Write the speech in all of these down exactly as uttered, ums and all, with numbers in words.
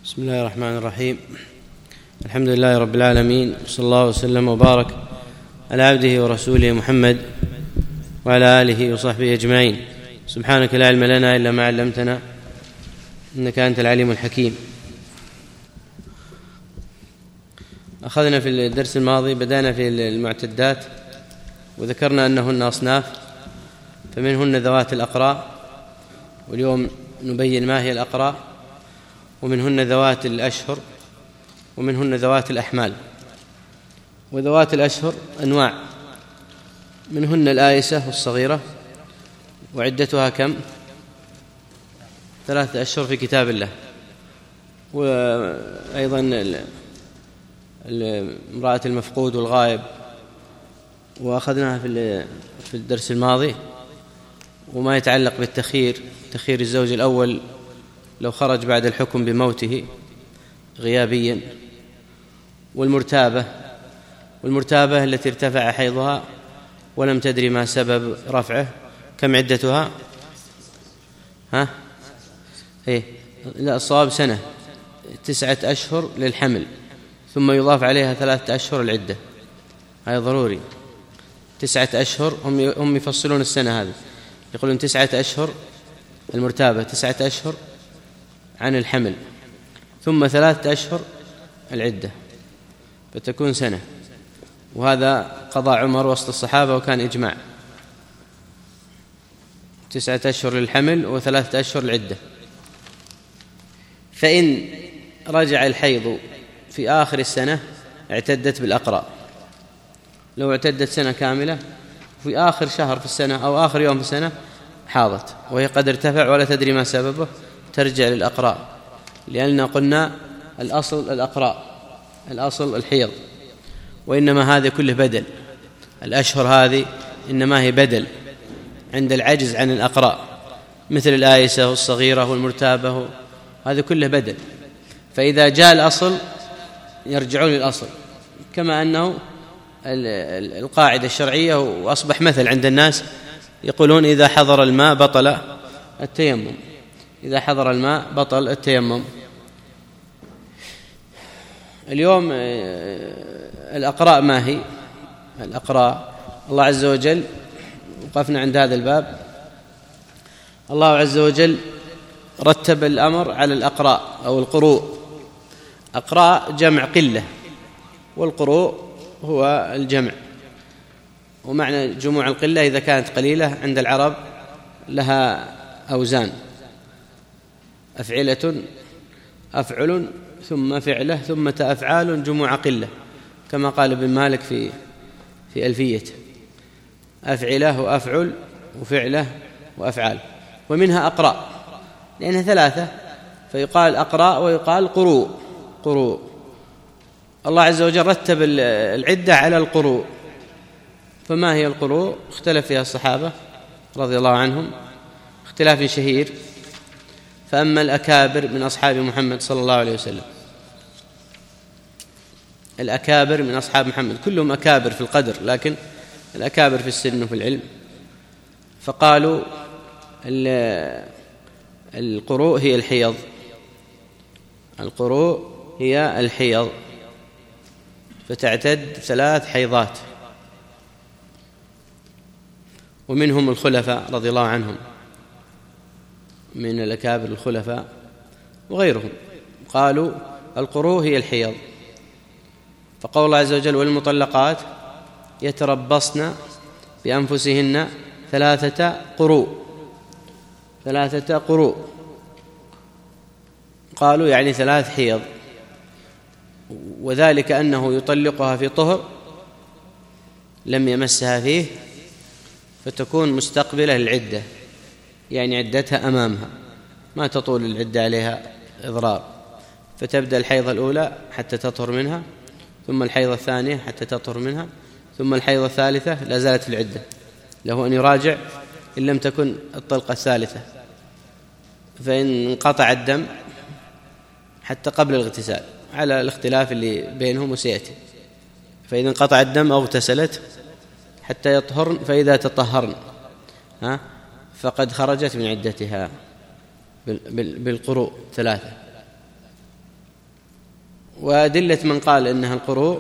بسم الله الرحمن الرحيم. الحمد لله رب العالمين، صلى الله وسلم وبارك على عبده ورسوله محمد وعلى آله وصحبه أجمعين. سبحانك لا علم لنا إلا ما علمتنا إنك أنت العليم الحكيم. أخذنا في الدرس الماضي، بدأنا في المعتدات وذكرنا أنهن أصناف، فمنهن ذوات الأقراء، واليوم نبين ما هي الأقراء، ومنهن ذوات الأشهر، ومنهن ذوات الأحمال. وذوات الأشهر أنواع، منهن الآيسة والصغيرة، وعدتها كم؟ ثلاثة أشهر في كتاب الله. وأيضا امرأة المفقود والغائب، وأخذناها في الدرس الماضي. وما يتعلق بالتخيير، تخيير الزوج الأول لو خرج بعد الحكم بموته غيابيا، والمرتابة والمرتابة التي ارتفع حيضها ولم تدري ما سبب رفعه، كم عدتها؟ ها؟ إيه؟ لا، الصواب سنة، تسعة أشهر للحمل، ثم يضاف عليها ثلاثة أشهر العدة. هذا ضروري، تسعة أشهر. هم هم يفصلون السنة هذه، يقولون تسعة أشهر المرتابة، تسعة أشهر عن الحمل، ثم ثلاثة أشهر العدة، فتكون سنة. وهذا قضاء عمر وسط الصحابة، وكان إجماع، تسعة أشهر للحمل وثلاثة أشهر العدة. فإن رجع الحيض في آخر السنة اعتدت بالأقراء. لو اعتدت سنة كاملة في آخر شهر في السنة أو آخر يوم في السنة حاضت، وهي قد ارتفع ولا تدري ما سببه، ترجع للأقراء، لأننا قلنا الأصل الأقراء، الأصل الحيض، وإنما هذا كله بدل. الأشهر هذه إنما هي بدل عند العجز عن الأقراء، مثل الآيسة والصغيرة والمرتابة، هذا كله بدل. فإذا جاء الأصل يرجعون للأصل، كما أنه القاعدة الشرعية، وأصبح مثل عند الناس، يقولون إذا حضر الماء بطل التيمم، إذا حضر الماء بطل التيمم. اليوم الأقراء ما هي؟ الأقراء الله عز وجل، وقفنا عند هذا الباب، الله عز وجل رتب الأمر على الأقراء أو القروء. أقراء جمع قلة، والقروء هو الجمع. ومعنى جموع القلة إذا كانت قليلة عند العرب لها أوزان، أفعلة، أفعل، ثم فعلة، ثم أفعال، جموع قلة، كما قال ابن مالك في في ألفيته، أفعلة وأفعل وفعلة وأفعال. ومنها أقراء لأنها ثلاثة، فيقال أقراء ويقال قروء. قروء الله عز وجل رتب العدة على القروء. فما هي القروء؟ اختلف فيها الصحابة رضي الله عنهم اختلاف شهير. فأما الأكابر من أصحاب محمد صلى الله عليه وسلم، الأكابر من أصحاب محمد كلهم أكابر في القدر، لكن الأكابر في السن وفي العلم، فقالوا القروء هي الحيض، القروء هي الحيض، فتعتد ثلاث حيضات. ومنهم الخلفاء رضي الله عنهم، من الأكابر الخلفاء وغيرهم، قالوا القروء هي الحيض. فقول الله عز وجل والمطلقات يتربصن بأنفسهن ثلاثة قروء، ثلاثة قروء، قالوا يعني ثلاث حيض. وذلك أنه يطلقها في طهر لم يمسها فيه، فتكون مستقبلة للعدة، يعني عدتها أمامها، ما تطول العدة عليها إضرار، فتبدأ الحيضة الأولى حتى تطهر منها، ثم الحيضة الثانية حتى تطهر منها، ثم الحيضة الثالثة لا زالت العدة، له أن يراجع إن لم تكن الطلقة الثالثة، فإن انقطع الدم حتى قبل الاغتسال على الاختلاف اللي بينهم وسيأتي. فإذا انقطع الدم أو اغتسلت حتى يطهرن، فإذا تطهرن ها فقد خرجت من عدتها بالقروء ثلاثة. وأدلة من قال إنها القروء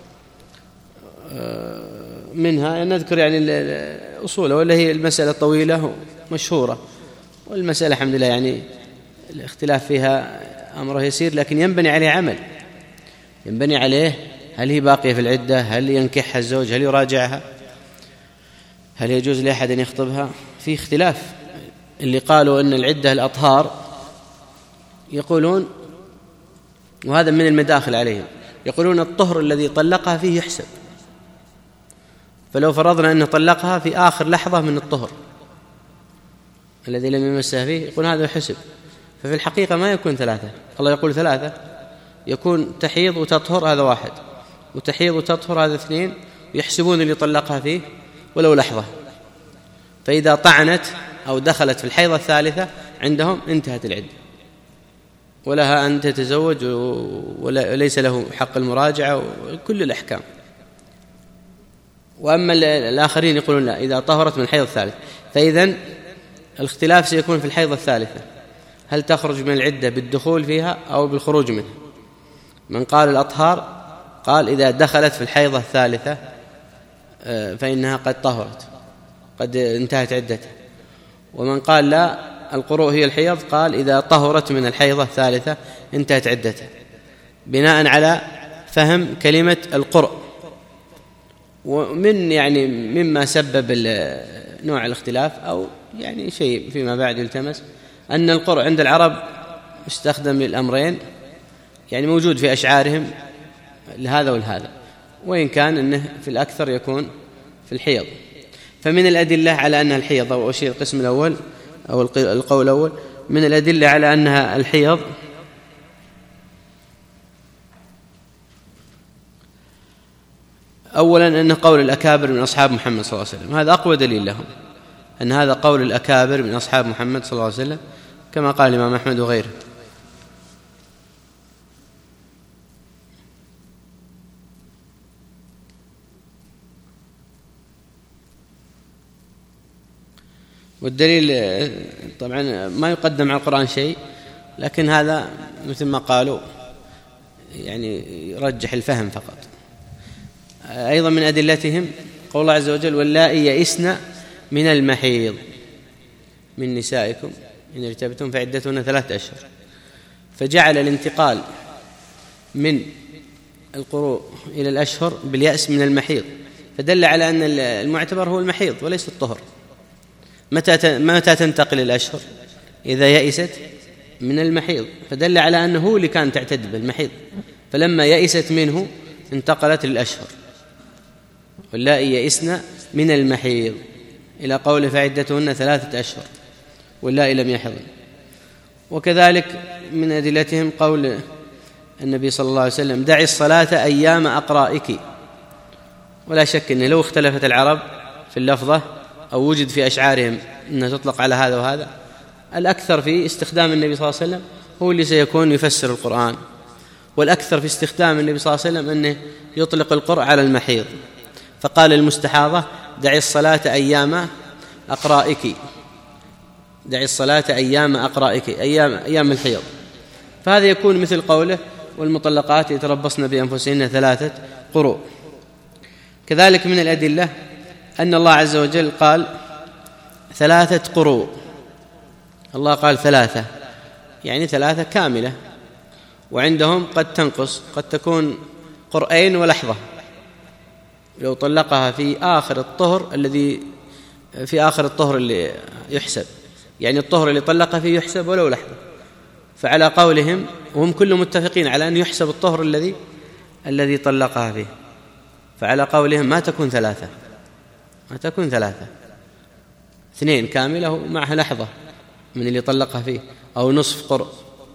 منها نذكر يعني الأصول، ولا هي المسألة طويلة مشهورة، والمسألة الحمد لله يعني الاختلاف فيها أمره يسير، لكن ينبني عليه عمل، ينبني عليه هل هي باقية في العدة، هل ينكحها الزوج، هل يراجعها، هل يجوز لأحد أن يخطبها. في اختلاف. اللي قالوا أن العدة الأطهار يقولون، وهذا من المداخل عليهم، يقولون الطهر الذي طلقها فيه يحسب، فلو فرضنا أنه طلقها في آخر لحظة من الطهر الذي لم يمسها فيه، يقول هذا يحسب. ففي الحقيقة ما يكون ثلاثة، الله يقول ثلاثة، يكون تحيض وتطهر هذا واحد، وتحيض وتطهر هذا اثنين، ويحسبون اللي طلقها فيه ولو لحظة. فإذا طعنت أو دخلت في الحيضة الثالثة عندهم انتهت العدة، ولها أن تتزوج وليس له حق المراجعة وكل الأحكام. وأما الآخرين يقولون لا، إذا طهرت من الحيض الثالث. فإذن الاختلاف سيكون في الحيض الثالثة، هل تخرج من العدة بالدخول فيها أو بالخروج منها. من قال الأطهار قال إذا دخلت في الحيضة الثالثة فإنها قد طهرت، قد انتهت عدتها. ومن قال لا، القروء هي الحيض، قال إذا طهرت من الحيضة الثالثة انتهت عدتها، بناء على فهم كلمة القرء. ومن يعني مما سبب نوع الاختلاف أو يعني شيء فيما بعد يلتمس أن القرء عند العرب استخدم للأمرين، يعني موجود في أشعارهم لهذا ولهذا، وإن كان أنه في الأكثر يكون في الحيض. فمن الأدلة على أنها الحيض، أو أشير القسم الأول أو القول الأول من الأدلة على أنها الحيض أولا أن قول الأكابر من أصحاب محمد صلى الله عليه وسلم، هذا أقوى دليل لهم أن هذا قول الأكابر من أصحاب محمد صلى الله عليه وسلم، كما قال الإمام أحمد وغيره. والدليل طبعا ما يقدم على القرآن شيء، لكن هذا مثل ما قالوا يعني يرجح الفهم فقط. أيضا من أدلتهم قول الله عز وجل واللائي يئسن من المحيض من نسائكم إن ارتبتم فعدتهن ثلاثة أشهر، فجعل الانتقال من القروء إلى الأشهر باليأس من المحيض، فدل على أن المعتبر هو المحيض وليس الطهر. متى متى تنتقل الأشهر؟ إذا يئست من المحيض، فدل على أنه هو اللي كان تعتد بالمحيض، فلما يئست منه انتقلت للأشهر. واللائي يئسن من المحيض إلى قول فعدتهن ثلاثة أشهر واللائي لم يحضن. وكذلك من أدلتهم قول النبي صلى الله عليه وسلم دعي الصلاة أيام أقرائك. ولا شك أنه لو اختلفت العرب في اللفظة أو وجد في أشعارهم أنها تطلق على هذا وهذا، الأكثر في استخدام النبي صلى الله عليه وسلم هو اللي سيكون يفسر القرآن، والأكثر في استخدام النبي صلى الله عليه وسلم أنه يطلق القرء على المحيض. فقال المستحاضة دعي الصلاة أيام أقرائك، دعي الصلاة أيام أقرائك، أيام, أيام الحيض. فهذا يكون مثل قوله والمطلقات يتربصن بأنفسهن ثلاثة قروء. كذلك من الأدلة أن الله عز وجل قال ثلاثة قروء، الله قال ثلاثة يعني ثلاثة كاملة، وعندهم قد تنقص، قد تكون قرئين ولحظة لو طلقها في آخر الطهر الذي في آخر الطهر اللي يحسب، يعني الطهر اللي طلقها فيه يحسب ولو لحظة. فعلى قولهم وهم كلهم متفقين على أن يحسب الطهر الذي الذي طلقها فيه، فعلى قولهم ما تكون ثلاثة، ما تكون ثلاثة، اثنين كاملة ومعها لحظة من اللي طلقها فيه أو نصف قرء.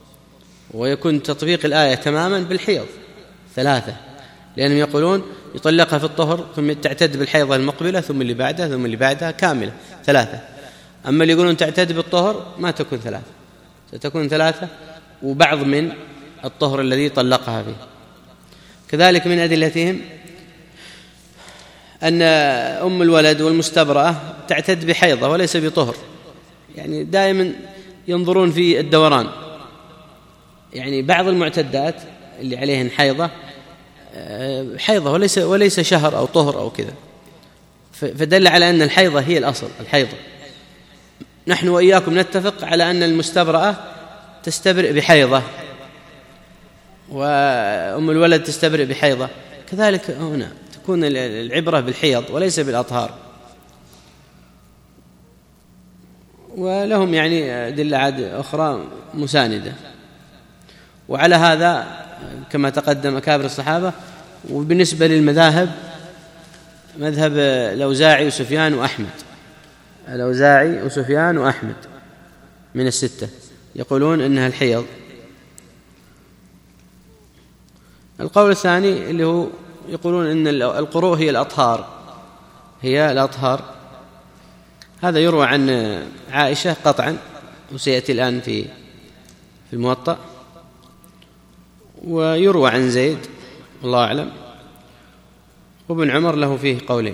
ويكون تطبيق الآية تماما بالحيض ثلاثة، لأنهم يقولون يطلقها في الطهر ثم تعتد بالحيضة المقبلة ثم اللي بعدها ثم اللي بعدها كاملة ثلاثة. أما اللي يقولون تعتد بالطهر ما تكون ثلاثة، ستكون ثلاثة وبعض من الطهر الذي طلقها فيه. كذلك من أدلتهم أن أم الولد والمستبرأة تعتد بحيضة وليس بطهر، يعني دائما ينظرون في الدوران، يعني بعض المعتدات اللي عليهن حيضة حيضة وليس وليس شهر أو طهر أو كذا، فدل على أن الحيضة هي الأصل الحيضة. نحن وإياكم نتفق على أن المستبرأة تستبرئ بحيضة وأم الولد تستبرئ بحيضة، كذلك هنا تكون العبرة بالحيض وليس بالأطهار. ولهم يعني أدلة عاد أخرى مساندة. وعلى هذا كما تقدم أكابر الصحابة. وبالنسبة للمذاهب مذهب الأوزاعي وسفيان وأحمد، الأوزاعي وسفيان وأحمد من الستة يقولون إنها الحيض. القول الثاني اللي هو يقولون إن القروء هي الأطهار، هي الأطهار. هذا يروى عن عائشة قطعا وسيأتي الآن في في الموطأ، ويروى عن زيد والله أعلم، وابن عمر له فيه قولين،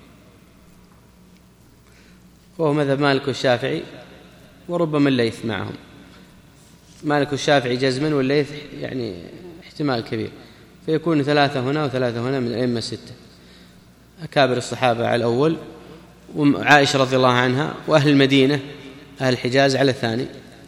وهو مذهب مالك والشافعي وربما الليث معهم. مالك والشافعي جزما والليث يعني احتمال كبير، فيكون ثلاثة هنا وثلاثة هنا من الأئمة الستة، أكابر الصحابة على الأول، وعائشة رضي الله عنها، وأهل المدينة أهل الحجاز على الثاني.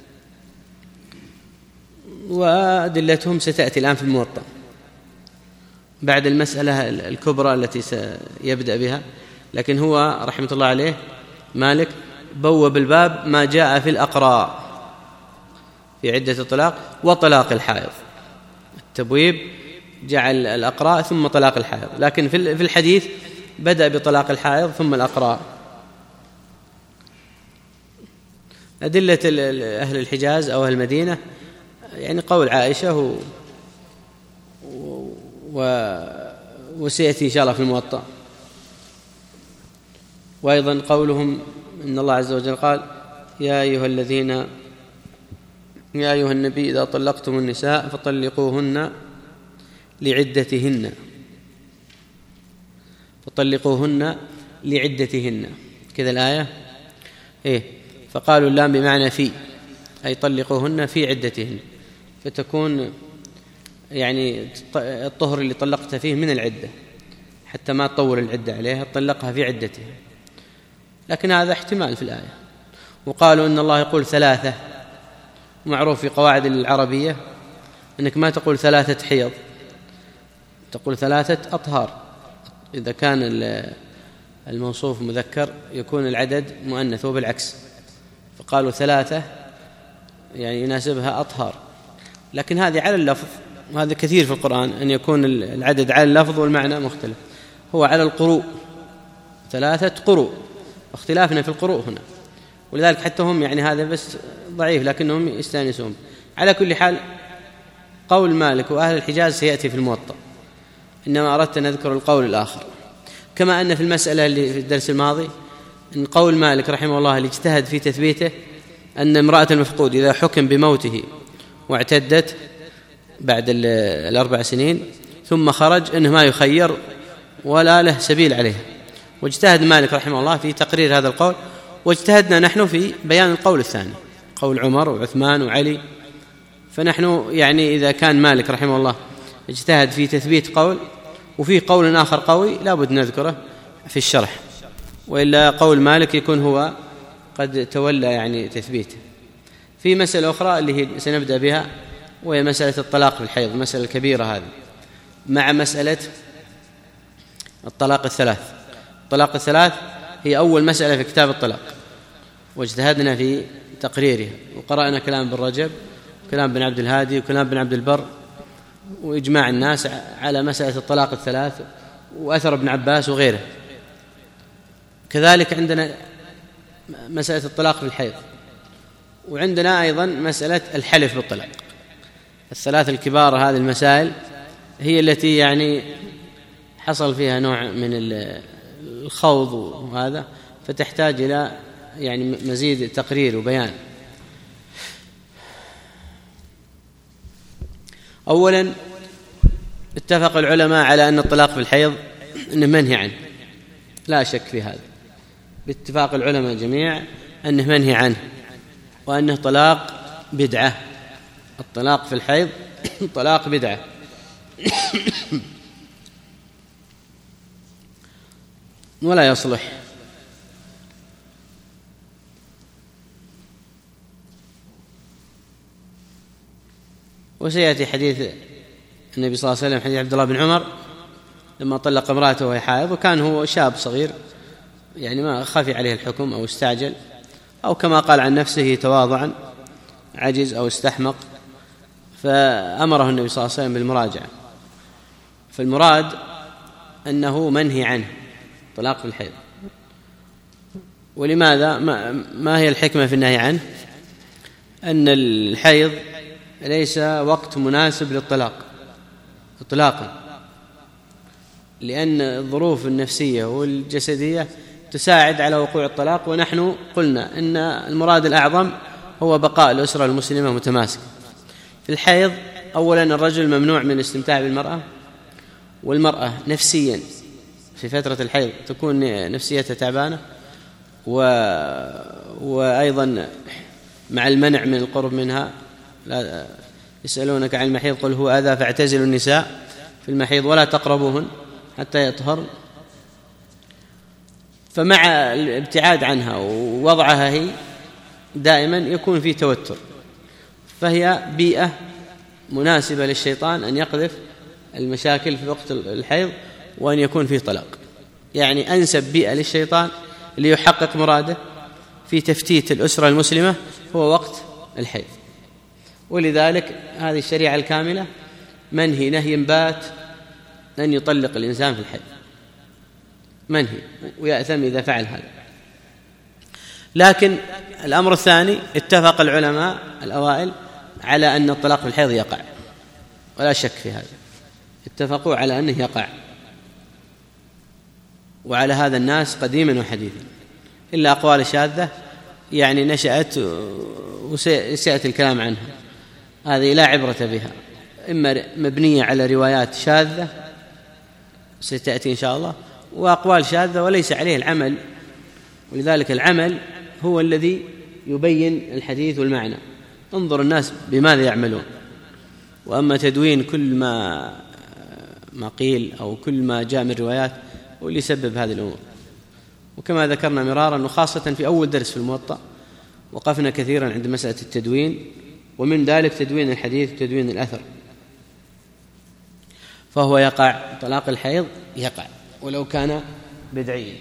وأدلتهم ستأتي الآن في الموطأ بعد المسألة الكبرى التي سيبدأ بها. لكن هو رحمة الله عليه مالك بوب الباب ما جاء في الأقراء في عدة الطلاق وطلاق الحائض. التبويب جعل الأقراء ثم طلاق الحائض، لكن في الحديث بدأ بطلاق الحائض ثم الأقراء. أدلة أهل الحجاز أو أهل المدينة يعني قول عائشة و... و... وسيأتي إن شاء الله في الموطأ. وأيضا قولهم إن الله عز وجل قال يا أيها الذين يا أيها النبي إذا طلقتم النساء فطلقوهن لعدتهن فطلقوهن لعدتهن كذا الآية إيه. فقالوا اللام بمعنى في، أي طلقوهن في عدتهن، فتكون يعني الطهر اللي طلقت فيه من العدة حتى ما تطول العدة عليها، طلقها في عدتها. لكن هذا احتمال في الآية. وقالوا إن الله يقول ثلاثة، معروف في قواعد العربية أنك ما تقول ثلاثة حيض، تقول ثلاثة أطهار. إذا كان الموصوف مذكر يكون العدد مؤنث وبالعكس، فقالوا ثلاثة يعني يناسبها أطهار. لكن هذه على اللفظ، وهذا كثير في القرآن أن يكون العدد على اللفظ والمعنى مختلف. هو على القروء ثلاثة قروء، واختلافنا في القروء هنا، ولذلك حتى هم يعني هذا بس ضعيف لكنهم يستانسون. على كل حال قول مالك وأهل الحجاز سيأتي في الموطأ، إنما أردت أن أذكر القول الآخر. كما أن في المسألة اللي في الدرس الماضي أن قول مالك رحمه الله اللي اجتهد في تثبيته أن امرأة المفقود إذا حكم بموته واعتدت بعد الأربع سنين ثم خرج أنه ما يخير ولا له سبيل عليها. واجتهد مالك رحمه الله في تقرير هذا القول، واجتهدنا نحن في بيان القول الثاني، قول عمر وعثمان وعلي. فنحن يعني إذا كان مالك رحمه الله اجتهد في تثبيت قول وفيه قول آخر قوي لابد نذكره في الشرح، وإلا قول مالك يكون هو قد تولى يعني تثبيته. في مسألة أخرى اللي هي سنبدأ بها، وهي مسألة الطلاق في الحيض، المسألة الكبيرة هذه، مع مسألة الطلاق الثلاث. الطلاق الثلاث هي أول مسألة في كتاب الطلاق، واجتهدنا في تقريرها، وقرأنا كلام ابن رجب وكلام بن عبد الهادي وكلام بن عبد البر وإجماع الناس على مسألة الطلاق الثلاث، وأثر ابن عباس وغيره. كذلك عندنا مسألة الطلاق في الحيض، وعندنا أيضا مسألة الحلف بالطلاق. الثلاث الكبار هذه المسائل هي التي يعني حصل فيها نوع من الخوض وهذا، فتحتاج إلى يعني مزيد تقرير وبيان. أولا اتفق العلماء على أن الطلاق في الحيض أنه منهي عنه، لا شك في هذا، باتفاق العلماء جميع أنه منهي عنه، وأنه طلاق بدعة. الطلاق في الحيض طلاق بدعة. ولا يصلح. وسيأتي حديث النبي صلى الله عليه وسلم، حديث عبد الله بن عمر لما طلق امرأته وهي حائض، وكان هو شاب صغير يعني ما خفي عليه الحكم أو استعجل، أو كما قال عن نفسه تواضعا عجز أو استحمق، فأمره النبي صلى الله عليه وسلم بالمراجعة. فالمراد أنه منهي عنه طلاق في الحيض. ولماذا؟ ما هي الحكمة في النهي عنه؟ أن الحيض ليس وقت مناسب للطلاق إطلاقا، لأن الظروف النفسية والجسدية تساعد على وقوع الطلاق، ونحن قلنا أن المراد الأعظم هو بقاء الأسرة المسلمة متماسكة. في الحيض أولا الرجل ممنوع من الاستمتاع بالمرأة، والمرأة نفسيا في فترة الحيض تكون نفسيتها تعبانة، و... وأيضا مع المنع من القرب منها. لا يسألونك عن المحيض قل هو أذى فاعتزلوا النساء في المحيض ولا تقربوهن حتى يطهرن. فمع الابتعاد عنها ووضعها هي دائما يكون في توتر، فهي بيئة مناسبة للشيطان أن يقذف المشاكل في وقت الحيض وأن يكون فيه طلاق. يعني أنسب بيئة للشيطان ليحقق مراده في تفتيت الأسرة المسلمة هو وقت الحيض. ولذلك هذه الشريعة الكاملة منهي نهي بات أن يطلق الإنسان في الحيض، منهي، ويأثم إذا فعل هذا. لكن الأمر الثاني، اتفق العلماء الأوائل على أن الطلاق في الحيض يقع، ولا شك في هذا، اتفقوا على أنه يقع، وعلى هذا الناس قديما وحديثا، إلا أقوال شاذة يعني نشأت وسيأتي الكلام عنها، هذه لا عبرة بها، إما مبنية على روايات شاذة ستأتي إن شاء الله، وأقوال شاذة وليس عليه العمل. ولذلك العمل هو الذي يبين الحديث والمعنى، انظر الناس بماذا يعملون. وأما تدوين كل ما ما قيل أو كل ما جاء من روايات هو اللي يسبب هذه الأمور. وكما ذكرنا مرارا وخاصة في أول درس في الموطأ وقفنا كثيرا عند مسألة التدوين، ومن ذلك تدوين الحديث وتدوين الأثر. فهو يقع، طلاق الحيض يقع ولو كان بدعيا.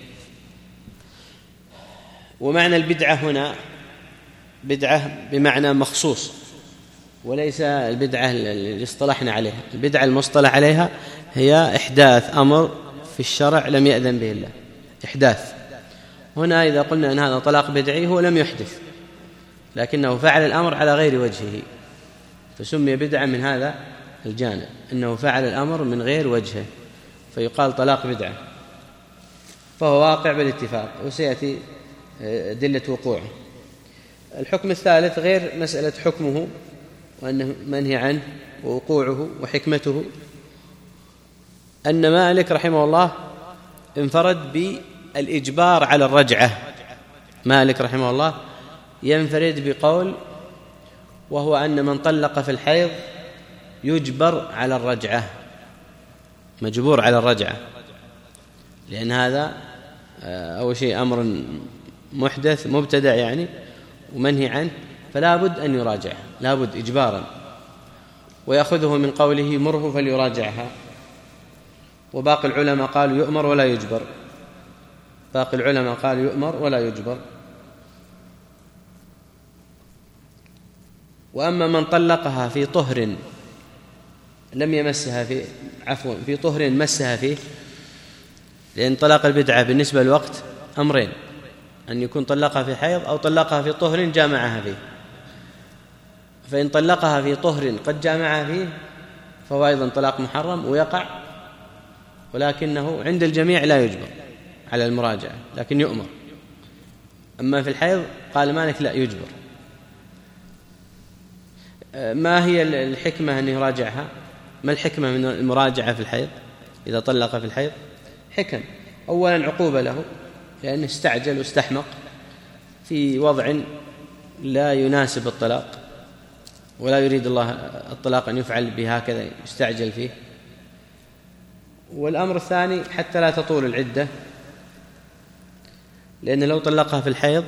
ومعنى البدعة هنا بدعة بمعنى مخصوص، وليس البدعة اللي اصطلحنا عليها. البدعة المصطلح عليها هي إحداث أمر في الشرع لم يأذن به الله، إحداث. هنا إذا قلنا أن هذا طلاق بدعي هو لم يحدث، لكنه فعل الأمر على غير وجهه، فسمي بدعة من هذا الجانب، أنه فعل الأمر من غير وجهه فيقال طلاق بدعة، فهو واقع بالاتفاق، وسيأتي أدلة وقوعه. الحكم الثالث غير مسألة حكمه وأنه منهي عنه ووقوعه وحكمته، أن مالك رحمه الله انفرد بالإجبار على الرجعة. مالك رحمه الله ينفرد بقول وهو أن من طلق في الحيض يجبر على الرجعة، مجبور على الرجعة، لأن هذا أول شيء أمر محدث مبتدع يعني ومنهي عنه، فلا بد أن يراجعها، لا بد إجبارا. ويأخذه من قوله مره فليراجعها. وباقي العلماء قالوا يؤمر ولا يجبر، باقي العلماء قالوا يؤمر ولا يجبر. وأما من طلقها في طهر لم يمسها في عفوا في طهر مسها فيه، لأن طلاق البدعة بالنسبة للوقت أمرين، أن يكون طلقها في حيض أو طلقها في طهر جامعها فيه. فإن طلقها في طهر قد جامعها فيه فهو أيضا طلاق محرم ويقع، ولكنه عند الجميع لا يجبر على المراجعة لكن يؤمر. أما في الحيض قال مالك لا يجبر. ما هي الحكمة أن يراجعها؟ ما الحكمة من المراجعة في الحيض إذا طلق في الحيض؟ حكم. أولا عقوبة له لأنه استعجل واستحمق في وضع لا يناسب الطلاق، ولا يريد الله الطلاق أن يفعل بهكذا يستعجل فيه والأمر الثاني حتى لا تطول العدة، لأن لو طلقها في الحيض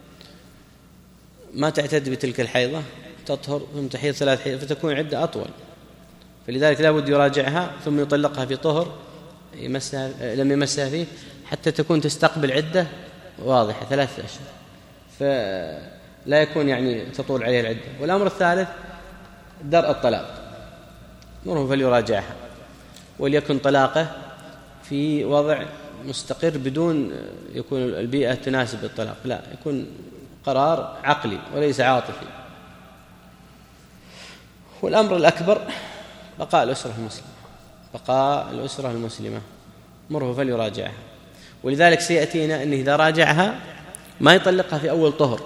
ما تعتد بتلك الحيضة، تطهر ثم تحيض ثلاث حيض فتكون عدة أطول، فلذلك لا بد يراجعها ثم يطلقها في طهر يمسها لم يمسها فيه حتى تكون تستقبل عدة واضحة ثلاثة أشهر، فلا يكون يعني تطول عليه العدة. والأمر الثالث درء الطلاق، مره فليراجعها، وليكن طلاقه في وضع مستقر بدون يكون البيئة تناسب الطلاق، لا، يكون قرار عقلي وليس عاطفي. والأمر الأكبر بقاء الأسرة المسلمة، بقاء الأسرة المسلمة، مره فليراجعها. ولذلك سيأتينا أنه إذا راجعها ما يطلقها في أول طهر،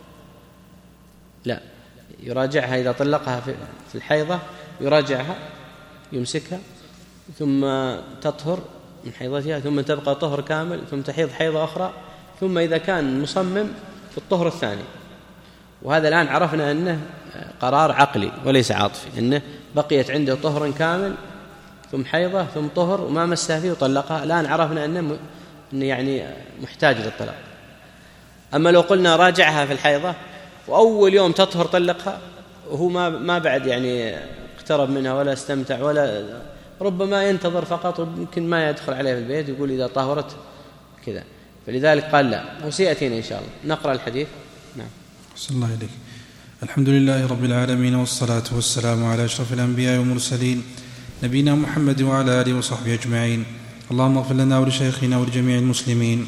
لا، يراجعها إذا طلقها في الحيضة، يراجعها يمسكها ثم تطهر من حيضتها ثم تبقى طهر كامل ثم تحيض حيضة أخرى، ثم إذا كان مصمم في الطهر الثاني. وهذا الآن عرفنا أنه قرار عقلي وليس عاطفي، أنه بقيت عنده طهر كامل ثم حيضة ثم طهر وما مسها فيه وطلقها، الآن عرفنا أنه يعني محتاج للطلاق. أما لو قلنا راجعها في الحيضة وأول يوم تطهر طلقها وهو ما ما بعد يعني اقترب منها ولا استمتع ولا ربما ينتظر فقط ويمكن ما يدخل عليها في البيت، يقول إذا طهرت كذا، فلذلك قال لا. وسيأتينا إن شاء الله نقرأ الحديث. نعم. صلى الله عليك. الحمد لله رب العالمين، والصلاة والسلام على أشرف الأنبياء والمرسلين نبينا محمد وعلى آله وصحبه أجمعين. اللهم اغفر لنا ولشيخنا ولجميع المسلمين.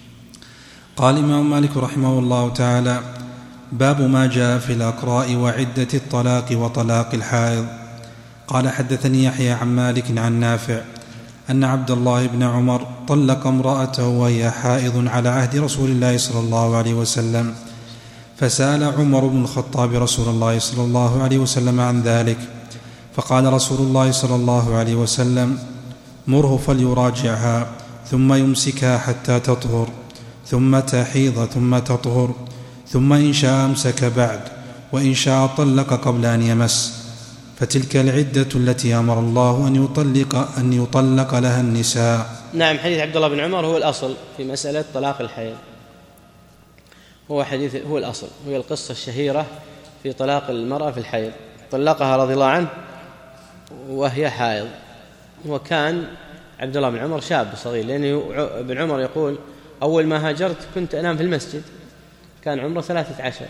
قال الإمام مالك رحمه الله تعالى: باب ما جاء في الأقراء وعدة الطلاق وطلاق الحائض. قال: حدثني يحيى عن مالك عن نافع أن عبد الله بن عمر طلق امرأته وهي حائض على عهد رسول الله صلى الله عليه وسلم، فسأل عمر بن الخطاب رسول الله صلى الله عليه وسلم عن ذلك، فقال رسول الله صلى الله عليه وسلم: مره فليراجعها ثم يمسكها حتى تطهر ثم تحيض ثم تطهر، ثم إن شاء أمسك بعد، وإن شاء طلق قبل أن يمس، فتلك العدة التي أمر الله أن يطلق أن يطلق لها النساء. نعم. حديث عبد الله بن عمر هو الأصل في مسألة طلاق الحيض، هو حديث هو الأصل، هي القصة الشهيرة في طلاق المرأة في الحيض. طلقها رضي الله عنه وهي حائض، وكان عبد الله بن عمر شاب صغير، لأن ابن عمر يقول: أول ما هاجرت كنت أنام في المسجد، كان عمره ثلاثة عشر،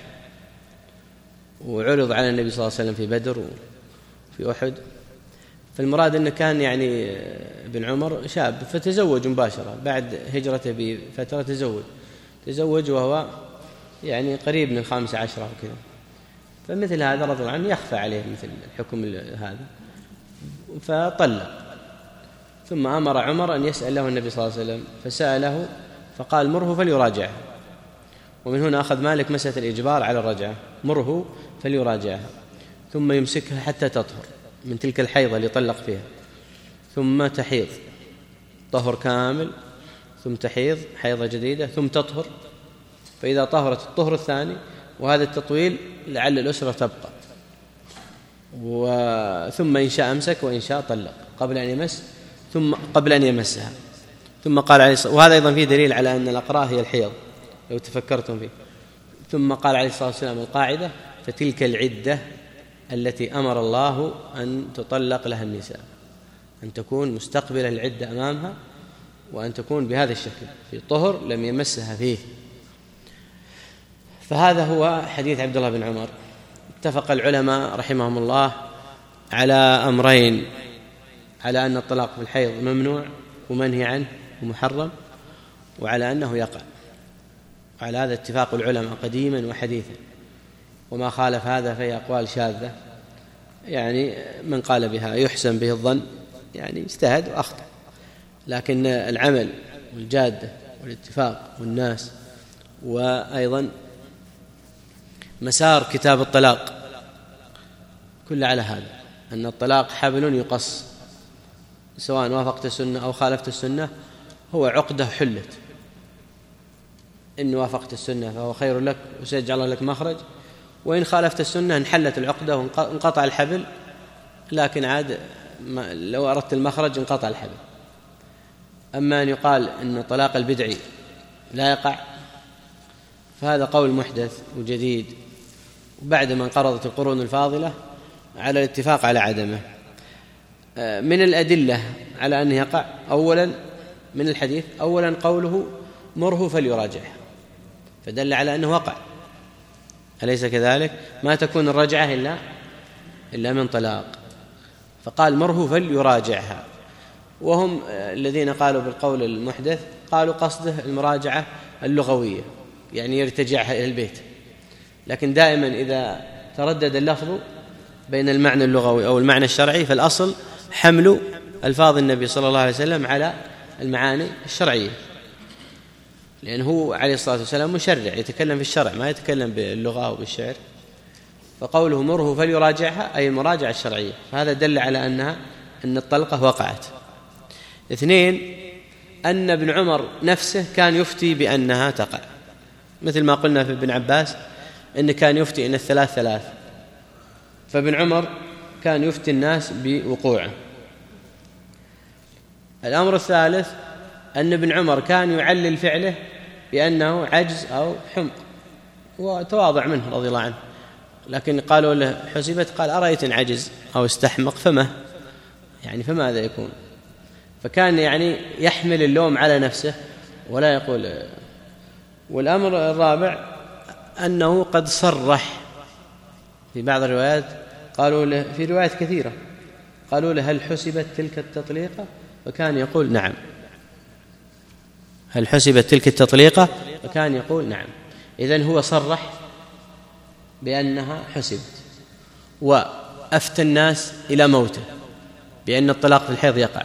وعرض على النبي صلى الله عليه وسلم في بدر وفي أحد، فالمراد أنه كان يعني ابن عمر شاب، فتزوج مباشرة بعد هجرته بفترة، تزوج تزوج وهو يعني قريب من الخامسة عشرة وكذا، فمثل هذا رضي الله عنه يخفى عليه مثل الحكم هذا، فطلق. ثم أمر عمر أن يسأل له النبي صلى الله عليه وسلم، فسأله فقال: مره فليراجعها. ومن هنا أخذ مالك مسألة الإجبار على الرجعة، مره فليراجعها ثم يمسكها حتى تطهر من تلك الحيضة اللي طلق فيها، ثم تحيض طهر كامل، ثم تحيض حيضة جديدة، ثم تطهر، فإذا طهرت الطهر الثاني، وهذا التطويل لعل الأسرة تبقى، ثم إن شاء أمسك وإن شاء طلق قبل أن يمس ثم قبل أن يمسها. ثم قال عليه الصلاة، وهذا أيضا فيه دليل على أن الأقراء هي الحيض لو تفكرتم فيه. ثم قال عليه الصلاة والسلام القاعدة: فتلك العدة التي أمر الله أن تطلق لها النساء، أن تكون مستقبلة العدة أمامها، وأن تكون بهذا الشكل في طهر لم يمسها فيه. فهذا هو حديث عبد الله بن عمر. اتفق العلماء رحمهم الله على أمرين: على أن الطلاق في الحيض ممنوع ومنهي عنه ومحرم، وعلى أنه يقع، وعلى هذا اتفاق العلماء قديما وحديثا، وما خالف هذا فهي أقوال شاذة، يعني من قال بها يحسن به الظن يعني اجتهد وأخطأ، لكن العمل والجادة والاتفاق والناس، وأيضا مسار كتاب الطلاق كل على هذا، أن الطلاق حبل يقص، سواء وافقت السنة أو خالفت السنة هو عقدة حلت، إن وافقت السنة فهو خير لك وسيجعل لك مخرج، وإن خالفت السنة انحلت العقدة وانقطع الحبل، لكن عاد لو أردت المخرج انقطع الحبل، أما أن يقال أن طلاق البدعي لا يقع فهذا قول محدث وجديد بعد ما انقرضت القرون الفاضلة على الاتفاق على عدمه. من الأدلة على أنه يقع أولا من الحديث أولا قوله مره فليراجعه، فدل على أنه وقع، أليس كذلك؟ ما تكون الرجعة إلا إلا من طلاق، فقال مره فليراجعها. وهم الذين قالوا بالقول المحدث قالوا قصده المراجعة اللغوية، يعني يرتجعها إلى البيت، لكن دائما إذا تردد اللفظ بين المعنى اللغوي أو المعنى الشرعي فالأصل حمل ألفاظ النبي صلى الله عليه وسلم على المعاني الشرعية، لأنه عليه الصلاة والسلام مشرع يتكلم في الشرع ما يتكلم باللغة أو بالشعر، فقوله مره فليراجعها أي المراجعة الشرعية، فهذا دل على أنها أن الطلقة وقعت. اثنين، أن ابن عمر نفسه كان يفتي بأنها تقع، مثل ما قلنا في ابن عباس أنه كان يفتي أن الثلاث ثلاث، فابن عمر كان يفتي الناس بوقوعه. الأمر الثالث أن ابن عمر كان يعلل فعله بأنه عجز أو حمق وتواضع منه رضي الله عنه، لكن قالوا له حسبت قال أرأيت إن عجز أو استحمق فما يعني فماذا يكون، فكان يعني يحمل اللوم على نفسه ولا يقول. والأمر الرابع أنه قد صرح في بعض الروايات، قالوا له في روايات كثيرة قالوا له هل حسبت تلك التطليقة، فكان يقول نعم، هل حسبت تلك التطليقة، فكان يقول نعم. إذن هو صرح بأنها حسبت، وأفتى الناس إلى موته بأن الطلاق في الحيض يقع،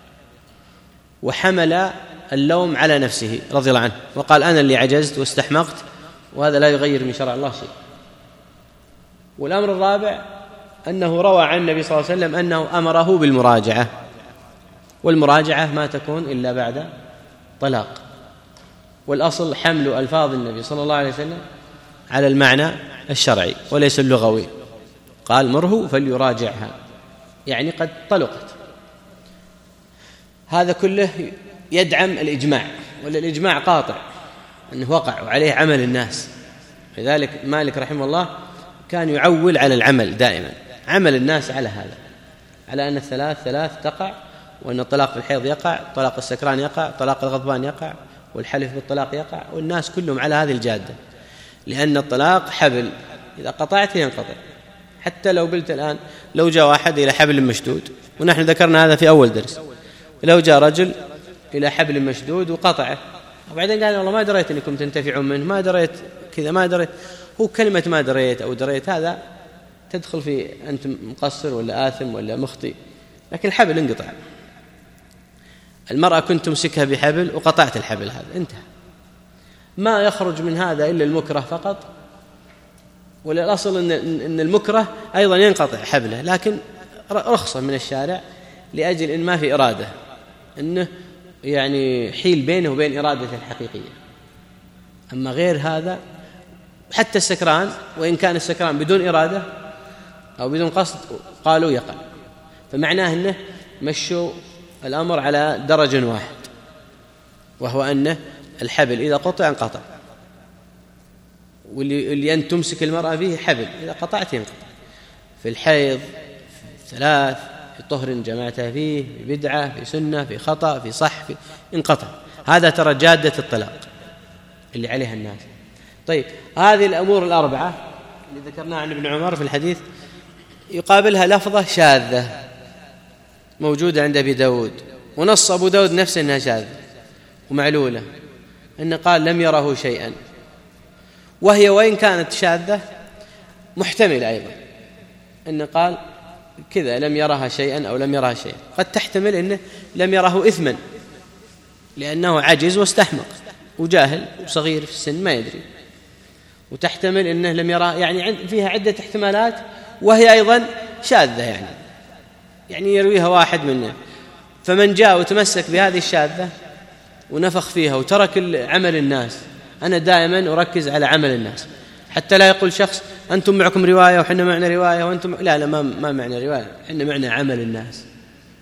وحمل اللوم على نفسه رضي الله عنه وقال أنا اللي عجزت واستحمقت وهذا لا يغير من شرع الله شيء. والأمر الرابع أنه روى عن النبي صلى الله عليه وسلم أنه أمره بالمراجعة، والمراجعة ما تكون إلا بعد طلاق، والأصل حمل ألفاظ النبي صلى الله عليه وسلم على المعنى الشرعي وليس اللغوي. قال مره فليراجعها يعني قد طلقت. هذا كله يدعم الإجماع، والإجماع قاطع أنه وقع وعليه عمل الناس. لذلك مالك رحمه الله كان يعول على العمل دائما، عمل الناس على هذا، على أن الثلاث ثلاث تقع، وأن الطلاق في الحيض يقع، طلاق السكران يقع، طلاق الغضبان يقع، والحلف بالطلاق يقع، والناس كلهم على هذه الجادة، لأن الطلاق حبل إذا قطعت ينقطع. حتى لو قلت الآن لو جاء واحد إلى حبل مشدود، ونحن ذكرنا هذا في أول درس، لو جاء رجل إلى حبل مشدود وقطعه وبعدين قال والله ما دريت أنكم تنتفعون منه، ما دريت كذا، ما دريت، هو كلمة ما دريت أو دريت هذا تدخل في أنت مقصر ولا آثم ولا مخطئ، لكن الحبل انقطع. المرأة كنت تمسكها بحبل وقطعت الحبل هذا انتهى، ما يخرج من هذا إلا المكره فقط، والأصل إن, إن المكره أيضا ينقطع حبله، لكن رخصة من الشارع لأجل إن ما في إرادة، إنه يعني حيل بينه وبين إرادته الحقيقية. أما غير هذا حتى السكران وإن كان السكران بدون إرادة أو بدون قصد قالوا يقع، فمعناه أنه مشوا الأمر على درج واحد، وهو أن الحبل إذا قطع انقطع، واللي أن تمسك المرأة به حبل إذا قطعت ينقطع. في الحيض في ثلاث، في طهر جمعتها فيه، في بدعة، في سنة، في خطأ، في صح، في انقطع. هذا ترى جادة الطلاق اللي عليها الناس. طيب هذه الأمور الأربعة اللي ذكرناها عن ابن عمر في الحديث يقابلها لفظة شاذة موجودة عند أبي داود، ونص أبو داود نفسه أنها شاذة ومعلولة، أنه قال لم يره شيئا، وهي وإن كانت شاذة محتملة أيضا، أنه قال كذا لم يرها شيئا أو لم يرها شيئا، قد تحتمل أنه لم يره إثما لأنه عجز واستحمق وجاهل وصغير في السن ما يدري، وتحتمل أنه لم يرها، يعني فيها عدة احتمالات، وهي أيضا شاذة يعني يعني يرويها واحد منه. فمن جاء وتمسك بهذه الشاذة ونفخ فيها وترك عمل الناس، أنا دائما أركز على عمل الناس حتى لا يقول شخص أنتم معكم رواية وحنا معنا رواية وأنتم لا لا ما, ما معنا رواية، حنا معنا عمل الناس.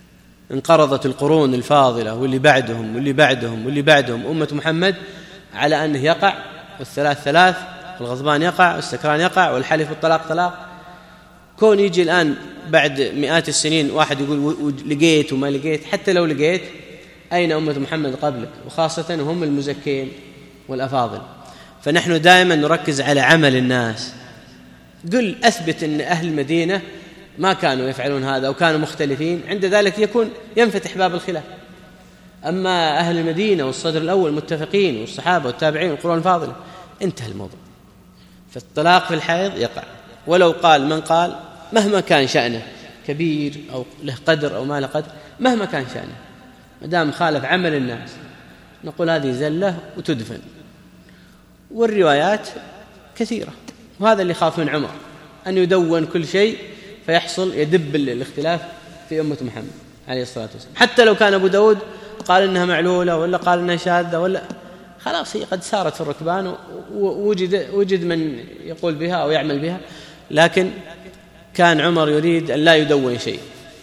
انقرضت القرون الفاضلة واللي بعدهم واللي بعدهم واللي بعدهم أمة محمد على أنه يقع، والثلاث ثلاث، والغضبان يقع، والسكران يقع، والحلف بالطلاق طلاق. كون يجي الآن بعد مئات السنين واحد يقول لقيت وما لقيت، حتى لو لقيت أين أمة محمد قبلك؟ وخاصة هم المزكين والأفاضل. فنحن دائما نركز على عمل الناس. قل أثبت أن أهل المدينة ما كانوا يفعلون هذا وكانوا مختلفين، عند ذلك يكون ينفتح باب الخلاف. أما أهل المدينة والصدر الأول متفقين، والصحابة والتابعين والقرون الفاضلة، انتهى الموضوع. فالطلاق في الحيض يقع، ولو قال من قال مهما كان شأنه كبير أو له قدر أو ما له قدر، مهما كان شأنه مدام خالف عمل الناس نقول هذه زلة وتدفن. والروايات كثيرة، وهذا اللي خاف من عمر، أن يدون كل شيء فيحصل يدب الاختلاف في أمة محمد عليه الصلاة والسلام. حتى لو كان أبو داود قال إنها معلولة ولا قال إنها شاذة ولا، خلاص هي قد سارت في الركبان ووجد وجد من يقول بها أو يعمل بها، لكن كان عمر يريد أن لا يدون شيء.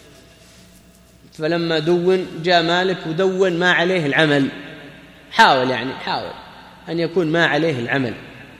فلما دون جاء مالك ودون ما عليه العمل، حاول يعني حاول أن يكون ما عليه العمل،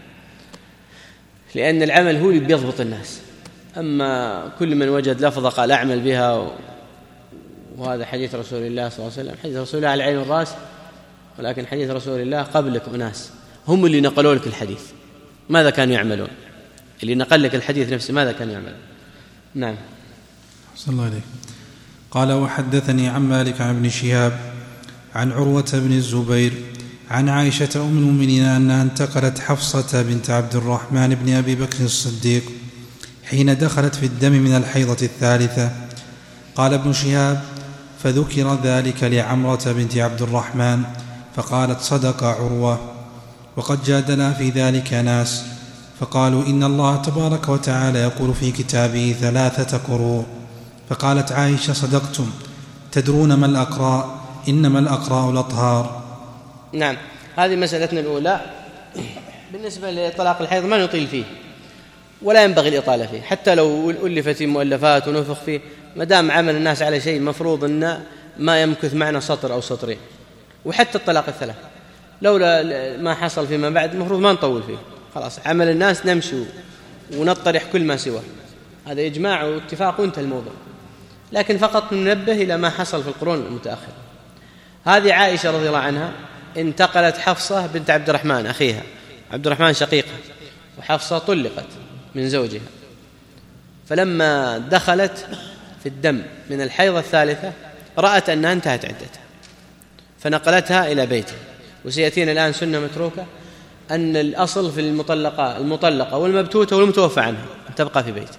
لأن العمل هو اللي بيضبط الناس. أما كل من وجد لفظة قال أعمل بها، وهذا حديث رسول الله صلى الله عليه وسلم، حديث رسول الله على العين والرأس، ولكن حديث رسول الله قبلك أناس هم اللي نقلوا لك الحديث، ماذا كانوا يعملون؟ اللي نقل لك الحديث نفسه ماذا كانوا يعملون؟ نعم. صلى الله عليه. قال وحدثني عن مالك عن ابن شهاب عن عروة بن الزبير عن عائشة أم المؤمنين أنها انتقلت حفصة بنت عبد الرحمن بن أبي بكر الصديق حين دخلت في الدم من الحيضة الثالثة. قال ابن شهاب فذكر ذلك لعمرة بنت عبد الرحمن فقالت صدق عروة، وقد جادل في ذلك ناس فقالوا إن الله تبارك وتعالى يقول في كتابه ثلاثة قروء. فقالت عائشة صدقتم، تدرون ما الأقراء؟ إنما الأقراء الأطهار. نعم، هذه مسألتنا الأولى. بالنسبة لطلاق الحيض ما نطيل فيه ولا ينبغي الإطالة فيه، حتى لو ألفت مؤلفات ونفخ فيه، ما دام عمل الناس على شيء مفروض أن ما يمكث معنا سطر أو سطرين. وحتى الطلاق الثلاث لولا ما حصل فيما بعد المفروض ما نطول فيه، خلاص عمل الناس نمشي ونطرح كل ما سواه، هذا إجماع واتفاق وانتهى الموضوع. لكن فقط ننبه إلى ما حصل في القرون المتأخرة. هذه عائشة رضي الله عنها انتقلت حفصة بنت عبد الرحمن أخيها، عبد الرحمن شقيقها، وحفصة طلقت من زوجها، فلما دخلت في الدم من الحيضة الثالثة رأت أنها انتهت عدتها فنقلتها إلى بيتها. وسيأتينا الآن سنة متروكة أن الأصل في المطلقة المطلقة والمبتوتة والمتوفى عنها تبقى في بيتها،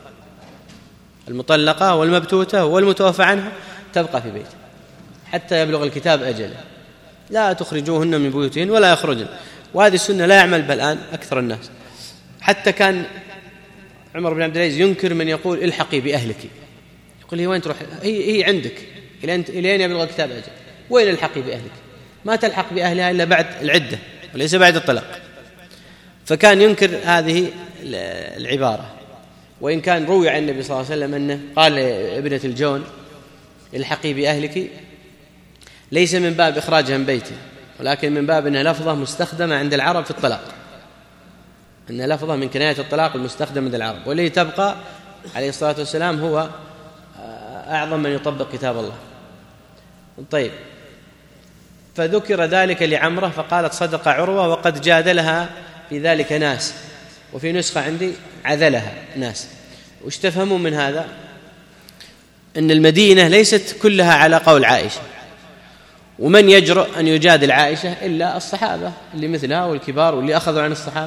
المطلقة والمبتوتة والمتوفى عنها تبقى في بيتها حتى يبلغ الكتاب أجله، لا تخرجوهن من بيوتهن ولا يخرجن. وهذه السنة لا يعمل بها الآن أكثر الناس. حتى كان عمر بن عبد العزيز ينكر من يقول الحقي بأهلك، يقول هي وين تروح؟ هي, هي عندك إلى أن يبلغ الكتاب أجل، وين الحقي بأهلك؟ ما تلحق بأهلها إلا بعد العدة وليس بعد الطلاق. فكان ينكر هذه العبارة، وإن كان روي عن النبي صلى الله عليه وسلم أنه قال لابنة الجون الحقي بأهلك، ليس من باب إخراجها من بيته، ولكن من باب أنها لفظة مستخدمة عند العرب في الطلاق، أنها لفظة من كناية الطلاق المستخدم عند العرب، والذي تبقى عليه الصلاة والسلام هو أعظم من يطبق كتاب الله. طيب، فذكر ذلك لعمرة فقالت صدق عروة وقد جادلها في ذلك ناس، وفي نسخة عندي عذلها ناس. وش تفهمون من هذا؟ أن المدينة ليست كلها على قول عائشة، ومن يجرؤ أن يجادل عائشة إلا الصحابة اللي مثلها والكبار واللي أخذوا عن الصحابة،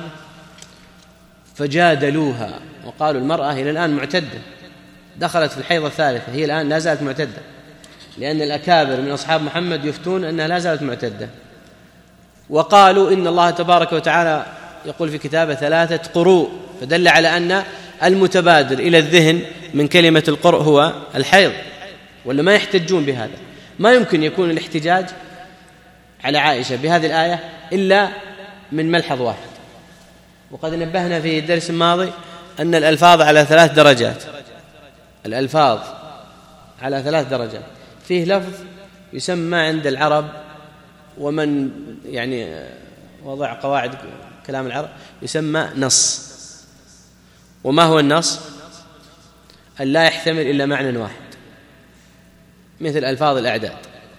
فجادلوها وقالوا المرأة إلى الآن معتدة، دخلت في الحيضة الثالثة، هي الآن لا زالت معتدة، لأن الأكابر من أصحاب محمد يفتون أنها لا زالت معتدة. وقالوا إن الله تبارك وتعالى يقول في كتابه ثلاثة قروء، فدل على أن المتبادر إلى الذهن من كلمة القرء هو الحيض، ولا ما يحتجون بهذا. ما يمكن يكون الاحتجاج على عائشة بهذه الآية إلا من ملحظ واحد، وقد نبهنا في الدرس الماضي أن الألفاظ على ثلاث درجات، الألفاظ على ثلاث درجات. فيه لفظ يسمى عند العرب ومن يعني وضع قواعد كلام العرب يسمى نص. وما هو النص؟ أن لا يحتمل إلا معنى واحد، مثل ألفاظ الأعداد،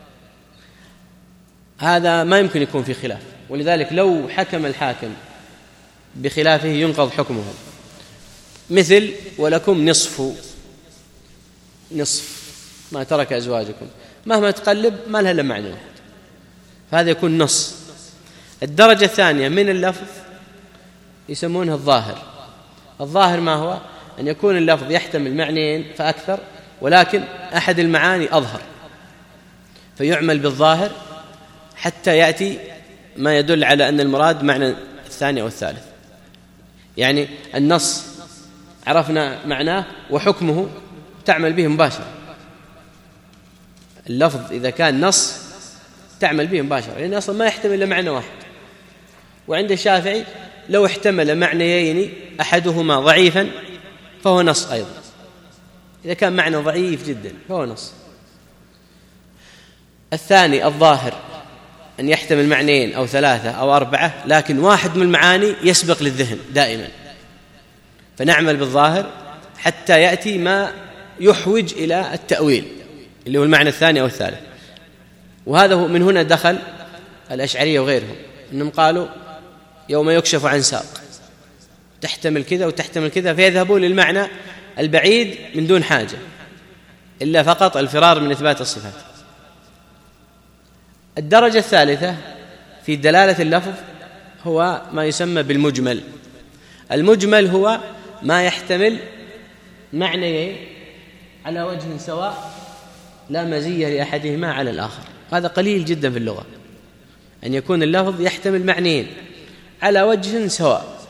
هذا ما يمكن يكون في خلاف، ولذلك لو حكم الحاكم بخلافه ينقض حكمه، مثل ولكم نصف نصف ما ترك أزواجكم، مهما تقلب ما لها إلا معنى واحد، فهذا يكون نص. الدرجة الثانية من اللفظ يسمونها الظاهر. الظاهر ما هو؟ أن يكون اللفظ يحتمل معنيين فأكثر، ولكن أحد المعاني أظهر، فيعمل بالظاهر حتى يأتي ما يدل على أن المراد معنى الثاني أو الثالث. يعني النص عرفنا معناه وحكمه تعمل به مباشرة. اللفظ إذا كان نص تعمل به مباشرة، لأن أصلا ما يحتمل إلا معنى واحد. وعند الشافعي لو احتمل معنيين أحدهما ضعيفا فهو نص أيضا، إذا كان معنى ضعيف جدا فهو نص. الثاني الظاهر أن يحتمل معنيين أو ثلاثة أو أربعة، لكن واحد من المعاني يسبق للذهن دائما، فنعمل بالظاهر حتى يأتي ما يحوج إلى التأويل اللي هو المعنى الثاني أو الثالث. وهذا من هنا دخل الأشعرية وغيرهم، أنهم قالوا يوم يكشف عن ساق تحتمل كذا وتحتمل كذا، فيذهبون للمعنى البعيد من دون حاجة إلا فقط الفرار من إثبات الصفات. الدرجة الثالثة في دلالة اللفظ هو ما يسمى بالمجمل. المجمل هو ما يحتمل معنيين على وجه سواء لا مزية لأحدهما على الآخر. هذا قليل جدا في اللغة، أن يكون اللفظ يحتمل معنيين على وجه سواء،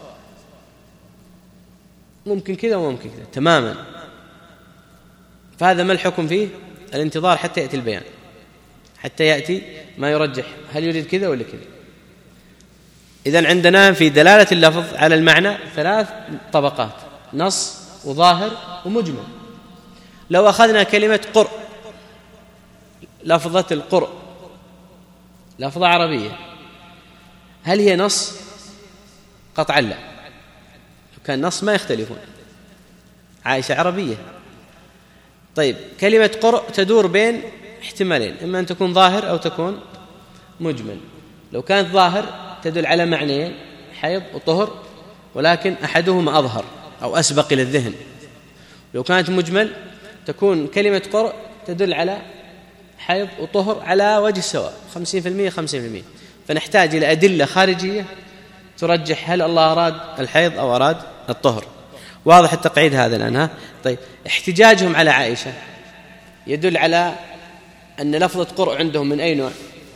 ممكن كذا وممكن كذا تماما. فهذا ما الحكم فيه؟ الانتظار حتى يأتي البيان، حتى يأتي ما يرجح هل يريد كذا ولا كذا. إذن عندنا في دلالة اللفظ على المعنى ثلاث طبقات: نص وظاهر ومجمل. لو أخذنا كلمة قرء، لفظة القرء لفظة عربية، هل هي نص؟ قطعا لا. لو كان نص ما يختلفون، عائشة عربية. طيب كلمة قرء تدور بين احتمالين، إما أن تكون ظاهر أو تكون مجمل. لو كانت ظاهر تدل على معنيين، حيض وطهر، ولكن أحدهما أظهر أو أسبق إلى الذهن. لو كانت مجمل تكون كلمة قرء تدل على حيض وطهر على وجه السواء، خمسين في المئة خمسين في المئة. فنحتاج إلى أدلة خارجية ترجح هل الله أراد الحيض أو أراد الطهر. واضح التقعيد هذا الآن؟ ها؟ طيب احتجاجهم على عائشة يدل على أن لفظة قرء عندهم من أي نوع؟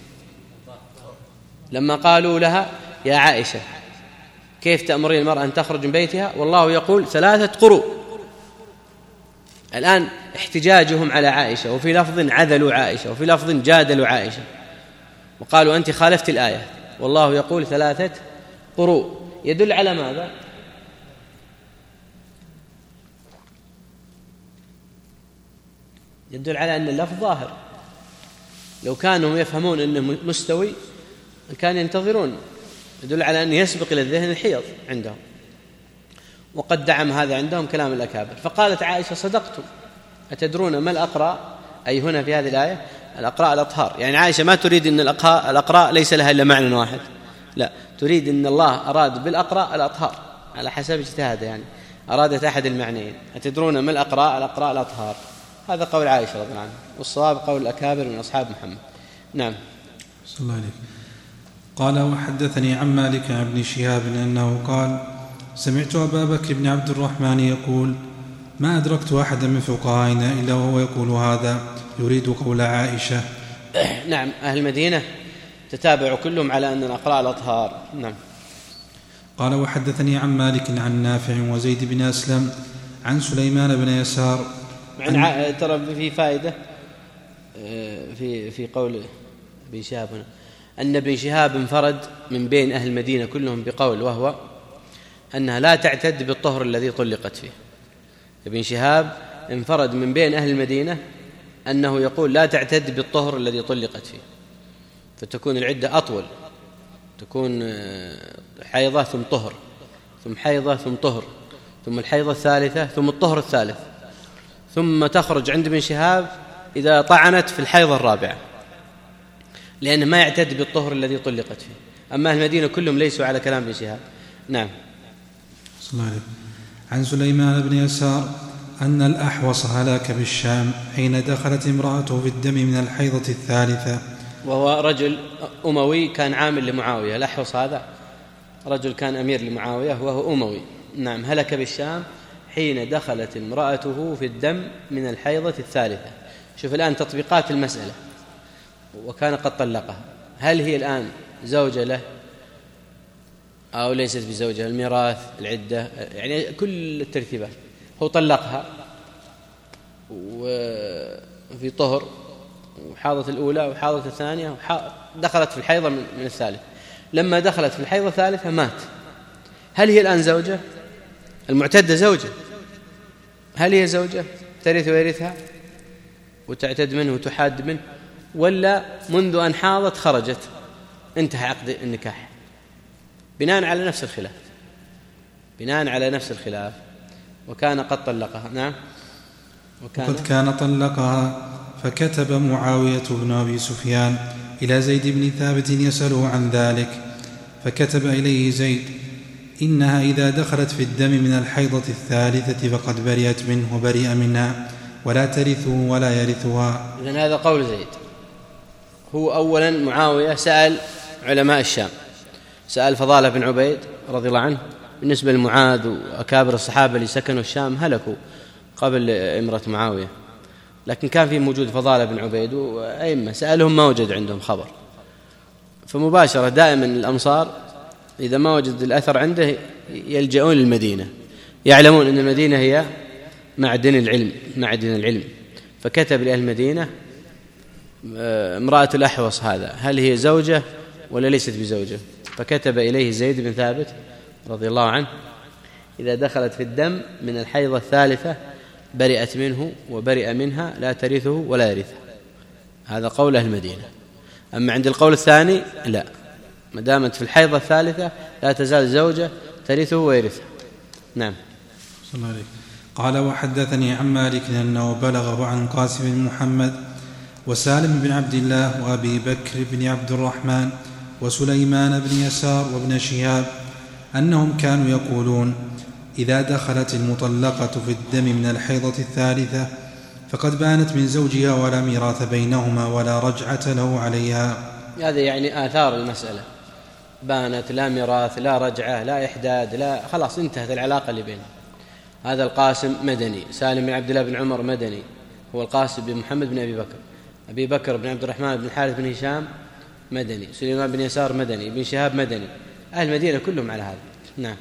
لما قالوا لها يا عائشة كيف تأمرين المرأة أن تخرج من بيتها والله يقول ثلاثة قروء. الآن احتجاجهم على عائشة، وفي لفظ عذلوا عائشة وفي لفظ جادلوا عائشة وقالوا أنت خالفت الآية والله يقول ثلاثة قروء، يدل على ماذا؟ يدل على أن اللفظ ظاهر. لو كانوا يفهمون أنه مستوي كانوا ينتظرون، يدل على أن يسبق إلى الذهن الحيض عندهم، وقد دعم هذا عندهم كلام الأكابر. فقالت عائشة صدقتم، أتدرون ما الأقراء؟ أي هنا في هذه الآية الأقراء الأطهار. يعني عائشة ما تريد أن الأقراء ليس لها إلا معنى واحد، لا، تريد أن الله أراد بالأقراء الأطهار على حسب اجتهاده، يعني أرادت أحد المعنيين. أتدرون ما الأقراء؟ الأقراء الأطهار. هذا قول عائشة رضي الله عنها، والصواب قول الأكابر من أصحاب محمد. نعم. صلى الله عليه. قال وحدثني عن مالك عن ابن شهاب أنه قال سمعت أبا بكر بن عبد الرحمن يقول ما أدركت أحدا من فقهائنا إلا وهو يقول هذا، يريد قول عائشة. نعم، أهل المدينة تتابع كلهم على أن الأقراء الأطهار. نعم. قال وحدثني عن مالك عن نافع وزيد بن أسلم عن سليمان بن يسار. عن ترى في فائدة في في قول ابن شهاب هنا، أن ابن شهاب انفرد من بين أهل المدينة كلهم بقول، وهو أنها لا تعتد بالطهر الذي طلقت فيه. ابن شهاب انفرد من بين أهل المدينة أنه يقول لا تعتد بالطهر الذي طلقت فيه، فتكون العدة أطول، تكون حيضة ثم طهر ثم حيضة ثم طهر ثم الحيضة الثالثة ثم الطهر الثالث، ثم تخرج عند ابن شهاب إذا طعنت في الحيضة الرابعة، لأنه ما يعتد بالطهر الذي طلقت فيه. أما المدينة كلهم ليسوا على كلام ابن شهاب. نعم. صلى الله عليه. عن سليمان بن يسار أن الأحوص هلك بالشام حين دخلت امرأته في الدم من الحيضة الثالثة، وهو رجل أموي كان عامل لمعاوية. الأحوص هذا رجل كان أمير لمعاوية وهو أموي. نعم. هلك بالشام حين دخلت امرأته في الدم من الحيضة الثالثة. شوف الآن تطبيقات المسألة، وكان قد طلقها، هل هي الآن زوجة له أو ليست بزوجة؟ الميراث، العدة، يعني كل الترتيبات. هو طلقها وفي طهر وحاضت الأولى وحاضت الثانية ودخلت في الحيضة من الثالث. لما دخلت في الحيضة الثالثة مات. هل هي الآن زوجة؟ المعتدة زوجة، هل هي زوجة ترث ويرثها وتعتد منه وتحاد منه، ولا منذ أن حاضت خرجت انتهى عقد النكاح؟ بناء على نفس الخلاف، بناء على نفس الخلاف. وكان قد طلقها. نعم. وكان وقد كان طلقها، فكتب معاوية بن أبي سفيان إلى زيد بن ثابت يسأله عن ذلك، فكتب إليه زيد: إنها إذا دخلت في الدم من الحيضة الثالثة فقد برئت منه وبرئ منها ولا ترثه ولا يرثها. إذن هذا قول زيد. هو أولا معاوية سأل علماء الشام، سأل فضالة بن عبيد رضي الله عنه بالنسبة لمعاذ وأكابر الصحابة اللي سكنوا الشام هلكوا قبل إمرة معاوية، لكن كان في موجود فضالة بن عبيد وأئمة، سألهم ما وجد عندهم خبر. فمباشرة دائما الأمصار إذا ما وجد الأثر عنده يلجؤون للمدينة، يعلمون أن المدينة هي معدن العلم، معدن العلم. فكتب لأهل المدينة: امرأة الأحوص هذا هل هي زوجة ولا ليست بزوجة؟ فكتب إليه زيد بن ثابت رضي الله عنه: إذا دخلت في الدم من الحيضة الثالثة برئت منه وبرئ منها لا ترثه ولا يرثها. هذا قول أهل المدينة. أما عند القول الثاني لا، ما دامت في الحيضة الثالثة لا تزال زوجة ترثه ويرثها. نعم. صلى الله عليه. قال: وحدثني عن مالك أنه بلغه عن قاسم بن محمد وسالم بن عبد الله وأبي بكر بن عبد الرحمن وسليمان بن يسار وابن شهاب أنهم كانوا يقولون: إذا دخلت المطلقة في الدم من الحيضة الثالثة فقد بانت من زوجها ولا ميراث بينهما ولا رجعة له عليها. هذا يعني آثار المسألة، بانت لا ميراث لا رجعة لا إحداد، لا، خلاص انتهت العلاقة اللي بينهم. هذا القاسم مدني، سالم بن عبد الله بن عمر مدني، هو القاسم بن محمد بن أبي بكر، أبي بكر بن عبد الرحمن بن الحارث بن هشام مدني، سليمان بن يسار مدني، بن شهاب مدني، أهل المدينة كلهم على هذا. نعم.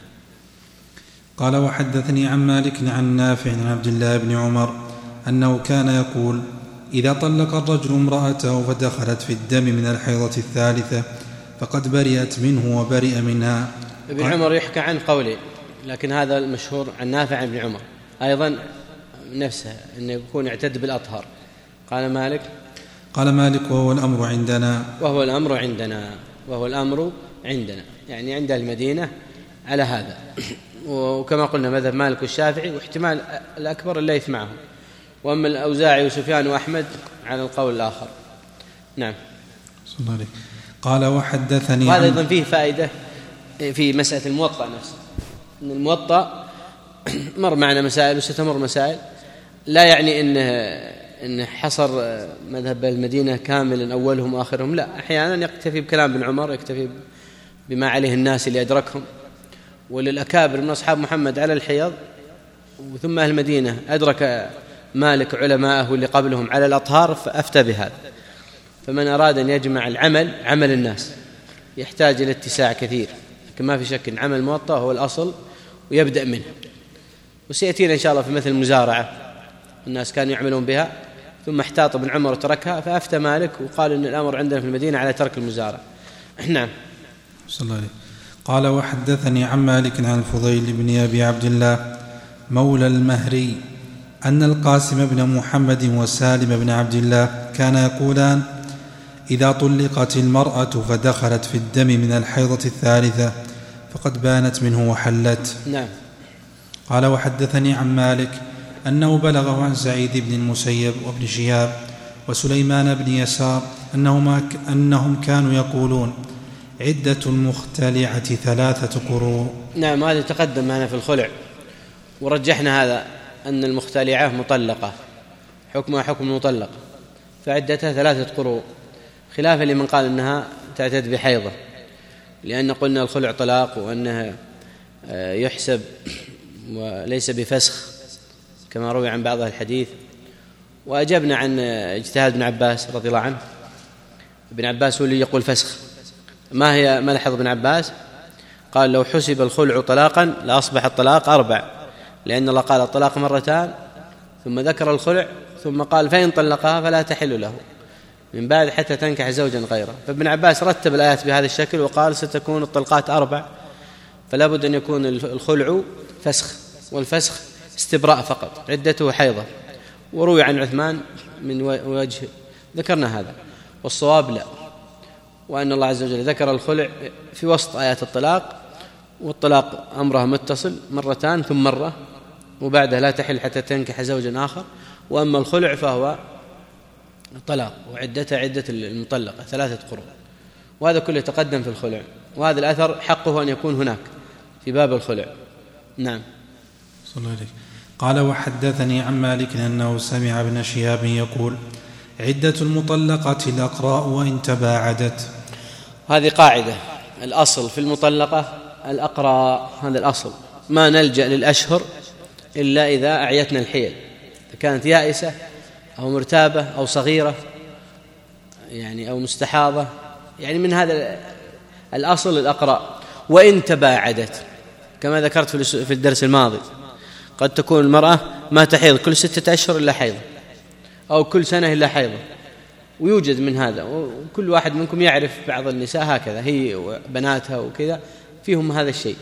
قال: وحدثني عن مالك عن نافع عن عبد الله بن عمر أنه كان يقول: إذا طلق الرجل امرأته فدخلت في الدم من الحيضة الثالثة فقد برئت منه وبرئ منها. ابن عمر يحكى عن قوله، لكن هذا المشهور عن نافع عن ابن عمر أيضا نفسه أنه يكون اعتد بالأطهار. قال مالك قال مالك وهو الأمر عندنا وهو الأمر عندنا وهو الأمر عندنا يعني عند المدينة على هذا. وكما قلنا مذهب مالك والشافعي، واحتمال الأكبر الليث معهم، وأما الأوزاعي وسفيان وأحمد على القول الآخر. نعم. صلى الله عليه. قال: وحدثني وهذا أيضا فيه فائدة في مسألة الموطأ نفسه، أن الموطأ مر معنا مسائل وستمر مسائل، لا يعني إنه, إنه حصر مذهب المدينة كاملا أولهم وآخرهم، لا، أحيانا يكتفي بكلام ابن عمر، يكتفي بما عليه الناس اللي أدركهم، وللأكابر من أصحاب محمد على الحيض، وثم أهل المدينة أدرك مالك علماءه اللي قبلهم على الأطهار فأفتى بهذا. فمن أراد أن يجمع العمل عمل الناس يحتاج إلى اتساع كثير، لكن ما في شك أن عمل الموطأ هو الأصل ويبدأ منه. وسيأتينا إن شاء الله في مثل المزارعة، الناس كانوا يعملون بها ثم احتاط ابن عمر وتركها، فأفتى مالك وقال إن الأمر عندنا في المدينة على ترك المزارعة. نعم. صلى الله عليه. قال: وحدثني عن مالك عن الفضيل بن أبي عبد الله مولى المهري أن القاسم بن محمد وسالم بن عبد الله كان يقولان: إذا طلقت المرأة فدخلت في الدم من الحيضة الثالثة فقد بانت منه وحلت. نعم. قال: وحدثني عن مالك أنه بلغه عن سعيد بن المسيب وابن شهاب وسليمان بن يسار أنهما أنهم كانوا يقولون: عدة المختلعة ثلاثة قروء. نعم، هذا تقدم معنا في الخلع، ورجحنا هذا أن المختلعة مطلقة حكمها حكم المطلقة، فعدتها ثلاثة قروء، خلافا لمن قال أنها تعتد بحيضة، لأن قلنا الخلع طلاق وأنها يحسب وليس بفسخ كما روي عن بعض الحديث. وأجبنا عن اجتهاد ابن عباس رضي الله عنه. ابن عباس هو اللي يقول فسخ. ما هي ملحظ ابن عباس؟ قال: لو حسب الخلع طلاقا لأصبح الطلاق أربع، لأن الله قال الطلاق مرتان ثم ذكر الخلع ثم قال: فإن طلقها فلا تحل له من بعد حتى تنكح زوجا غيره. فابن عباس رتب الآيات بهذا الشكل وقال: ستكون الطلقات أربع، فلا بد أن يكون الخلع فسخ، والفسخ استبراء فقط، عدته حيضة. وروي عن عثمان من وجه ذكرنا هذا، والصواب لا، وأن الله عز وجل ذكر الخلع في وسط آيات الطلاق، والطلاق أمره متصل مرتان ثم مرة، وبعدها لا تحل حتى تنكح زوجا آخر. وأما الخلع فهو طلاق، وعدته عدة المطلقة ثلاثة قروء، وهذا كله تقدم في الخلع، وهذا الأثر حقه أن يكون هناك في باب الخلع. نعم. صلى الله عليه. قال: وحدثني عن مالك أنه سمع ابن شهاب يقول: عدة المطلقة الأقراء وإن تباعدت. هذه قاعدة، الأصل في المطلقة الأقراء، هذا الأصل، ما نلجأ للأشهر إلا إذا أعيتنا الحيل، إذا كانت يائسة أو مرتابة أو صغيرة يعني أو مستحاضة، يعني من هذا الأصل الأقراء. وإن تباعدت كما ذكرت في الدرس الماضي، قد تكون المرأة ما تحيض كل ستة أشهر إلا حيضة، أو كل سنة إلا حيضة، ويوجد من هذا، وكل واحد منكم يعرف بعض النساء هكذا، هي وبناتها وكذا فيهم هذا الشيء،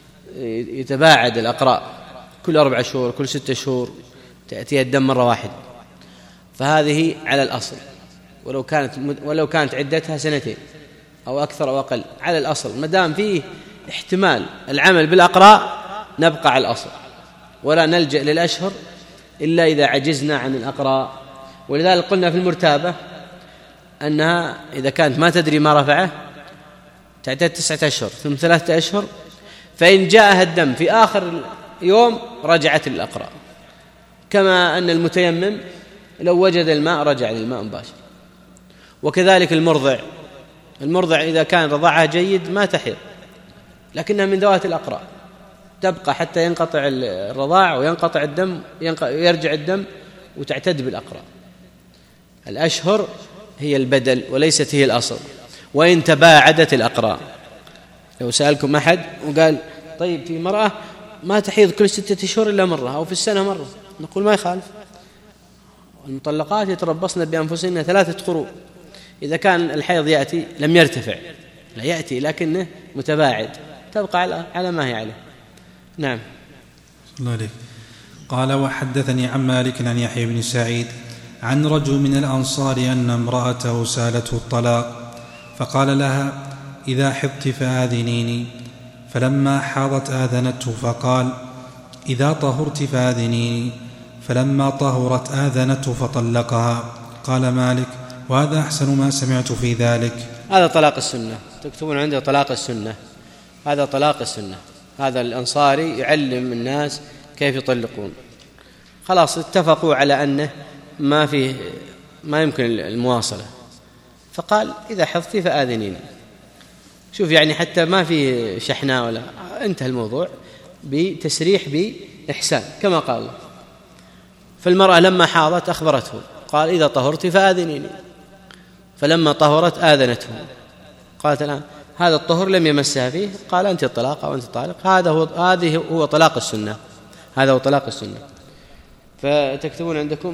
يتباعد الأقراء كل أربع شهور كل ستة شهور تأتيها الدم مرة واحدة، فهذه على الأصل، ولو كانت ولو كانت عدتها سنتين أو أكثر أو أقل، على الأصل ما دام فيه احتمال العمل بالأقراء نبقى على الأصل، ولا نلجأ للأشهر إلا إذا عجزنا عن الأقراء. ولذلك قلنا في المرتابة أنها إذا كانت ما تدري ما رفعه تعتد تسعة أشهر ثم ثلاثة أشهر، فإن جاءها الدم في آخر يوم رجعت للأقراء، كما أن المتيمم لو وجد الماء رجع للماء مباشر. وكذلك المرضع، المرضع إذا كان رضاعها جيد ما تحيض، لكنها من ذوات الأقراء تبقى حتى ينقطع الرضاع وينقطع الدم ويرجع الدم وتعتد بالأقراء. الأشهر هي البدل وليست هي الأصل. وإن تباعدت الأقراء، لو سألكم أحد وقال: طيب في مرأة ما تحيض كل ستة أشهر إلا مرة أو في السنة مرة، نقول ما يخالف، المطلقات يتربصن بأنفسهن ثلاثة قروء. إذا كان الحيض يأتي لم يرتفع، لا يأتي لكنه متباعد، تبقى على على ما هي عليه. نعم. الله عليك. قال: وحدثني عن مالك عن يحيى بن سعيد عن رجل من الأنصار أن امرأته سالته الطلاق، فقال لها: إذا حضت فآذنيني، فلما حاضت آذنته، فقال: إذا طهرت فآذنيني، فلما طهرت آذنته فطلقها. قال مالك: وهذا أحسن ما سمعت في ذلك. هذا طلاق السنة، تكتبون عنده طلاق السنة، هذا طلاق السنة. هذا الأنصاري يعلم الناس كيف يطلقون، خلاص اتفقوا على أنه ما فيه ما يمكن المواصلة، فقال: إذا حضتي فآذنيني. شوف يعني حتى ما فيه شحناء ولا، انتهى الموضوع بتسريح بإحسان كما قال الله. فالمرأة لما حاضت أخبرته، قال: إذا طهرت فآذنيني، فلما طهرت آذنته، قالت: الآن هذا الطهر لم يمسها فيه، قال: أنت الطلاق أو أنت طالق. هذا هو هذه هو طلاق السنة، هذا هو طلاق السنة. فتكتبون عندكم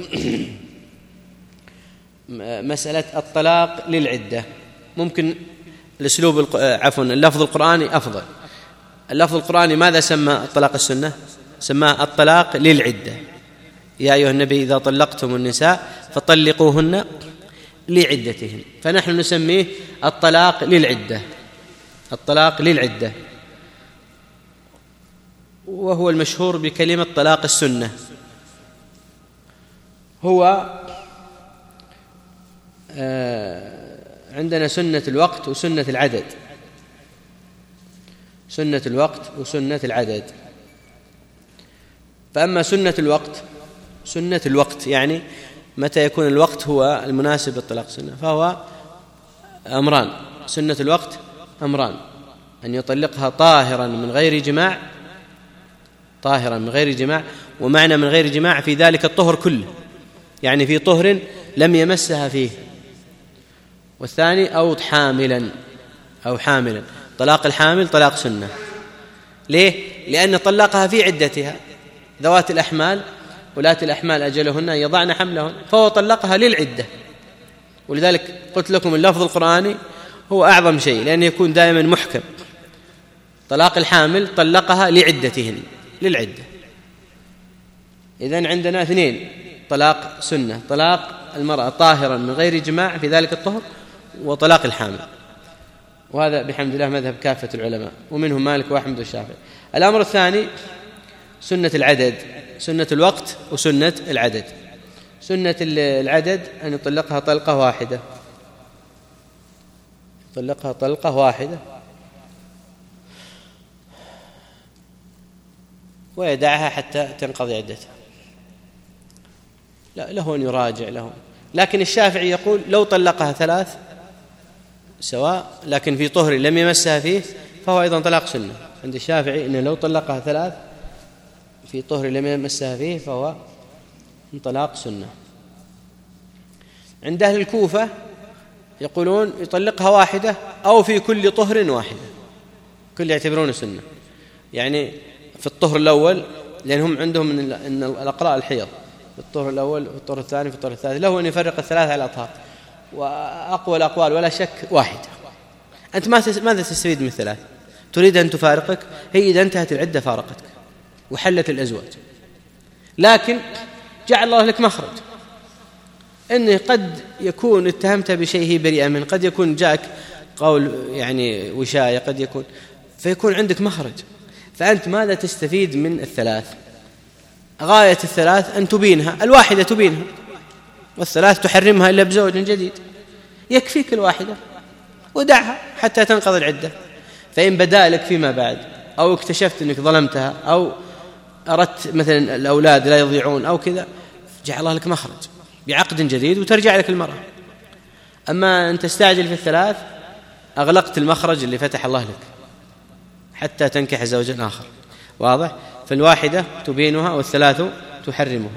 مسألة الطلاق للعدة. ممكن الأسلوب عفوا اللفظ القرآني أفضل. اللفظ القرآني ماذا سمى الطلاق السنة؟ سماه الطلاق للعدة، يا أيها النبي إذا طلقتم النساء فطلقوهن لعدتهن، فنحن نسميه الطلاق للعدة، الطلاق للعدة، وهو المشهور بكلمة طلاق السنة. هو عندنا سنة الوقت وسنة العدد، سنة الوقت وسنة العدد. فأما سنة الوقت، سنة الوقت يعني متى يكون الوقت هو المناسب للطلاق سنة، فهو أمران. سنة الوقت أمران: أن يطلقها طاهرا من غير جماع، طاهرا من غير جماع، ومعنى من غير جماع في ذلك الطهر كله، يعني في طهر لم يمسها فيه. والثاني أو حاملا، أو حاملا. طلاق الحامل طلاق سنة. ليه؟ لأن طلقها في عدتها، ذوات الأحمال ولاة الأحمال أجلهن يضعن حملهن، فهو طلقها للعدة. ولذلك قلت لكم اللفظ القرآني هو أعظم شيء، لأنه يكون دائما محكم. طلاق الحامل طلقها لعدتهن، للعدة. إذن عندنا اثنين: طلاق سنة، طلاق المرأة طاهرا من غير جماع في ذلك الطهر، وطلاق الحامل. وهذا بحمد الله مذهب كافة العلماء، ومنهم مالك وأحمد والشافعي. الأمر الثاني سنة العدد، سنة الوقت وسنة العدد. سنة العدد أن يطلقها طلقة واحدة، يطلقها طلقة واحدة ويدعها حتى تنقضي عدتها، لا له أن يراجع له. لكن الشافعي يقول لو طلقها ثلاث سواء، لكن في طهر لم يمسها فيه فهو أيضا طلاق سنة. عند الشافعي إنه لو طلقها ثلاث في طهر لم يمسها فيه فهو طلاق سنة. عند أهل الكوفة يقولون يطلقها واحدة أو في كل طهر واحدة، كل يعتبرونه سنة، يعني في الطهر الأول، لأنهم عندهم من أن الأقراء الحيض في الطهر الأول في الطهر الثاني في الطهر الثالث، له أن يفرق الثلاث على الأطهار. وأقوى الأقوال ولا شك واحدة. أنت ماذا تستفيد من الثلاث؟ تريد أن تفارقك، هي إذا انتهت العدة فارقتك وحلت الأزواج. لكن جعل الله لك مخرج، أنه قد يكون اتهمت بشيء هي بريئة منه، قد يكون جاءك قول يعني وشاية، قد يكون، فيكون عندك مخرج. فأنت ماذا تستفيد من الثلاث؟ غاية الثلاث أن تبينها، الواحدة تبينها، والثلاث تحرمها إلا بزوج جديد. يكفيك الواحدة ودعها حتى تنقضي العدة. فإن بدا لك فيما بعد أو اكتشفت أنك ظلمتها أو أردت مثلا الأولاد لا يضيعون أو كذا، جعل الله لك مخرج بعقد جديد وترجع لك المرأة. أما أن تستعجل في الثلاث أغلقت المخرج اللي فتح الله لك حتى تنكح زوجا آخر. واضح؟ فالواحدة تبينها والثلاث تحرمها.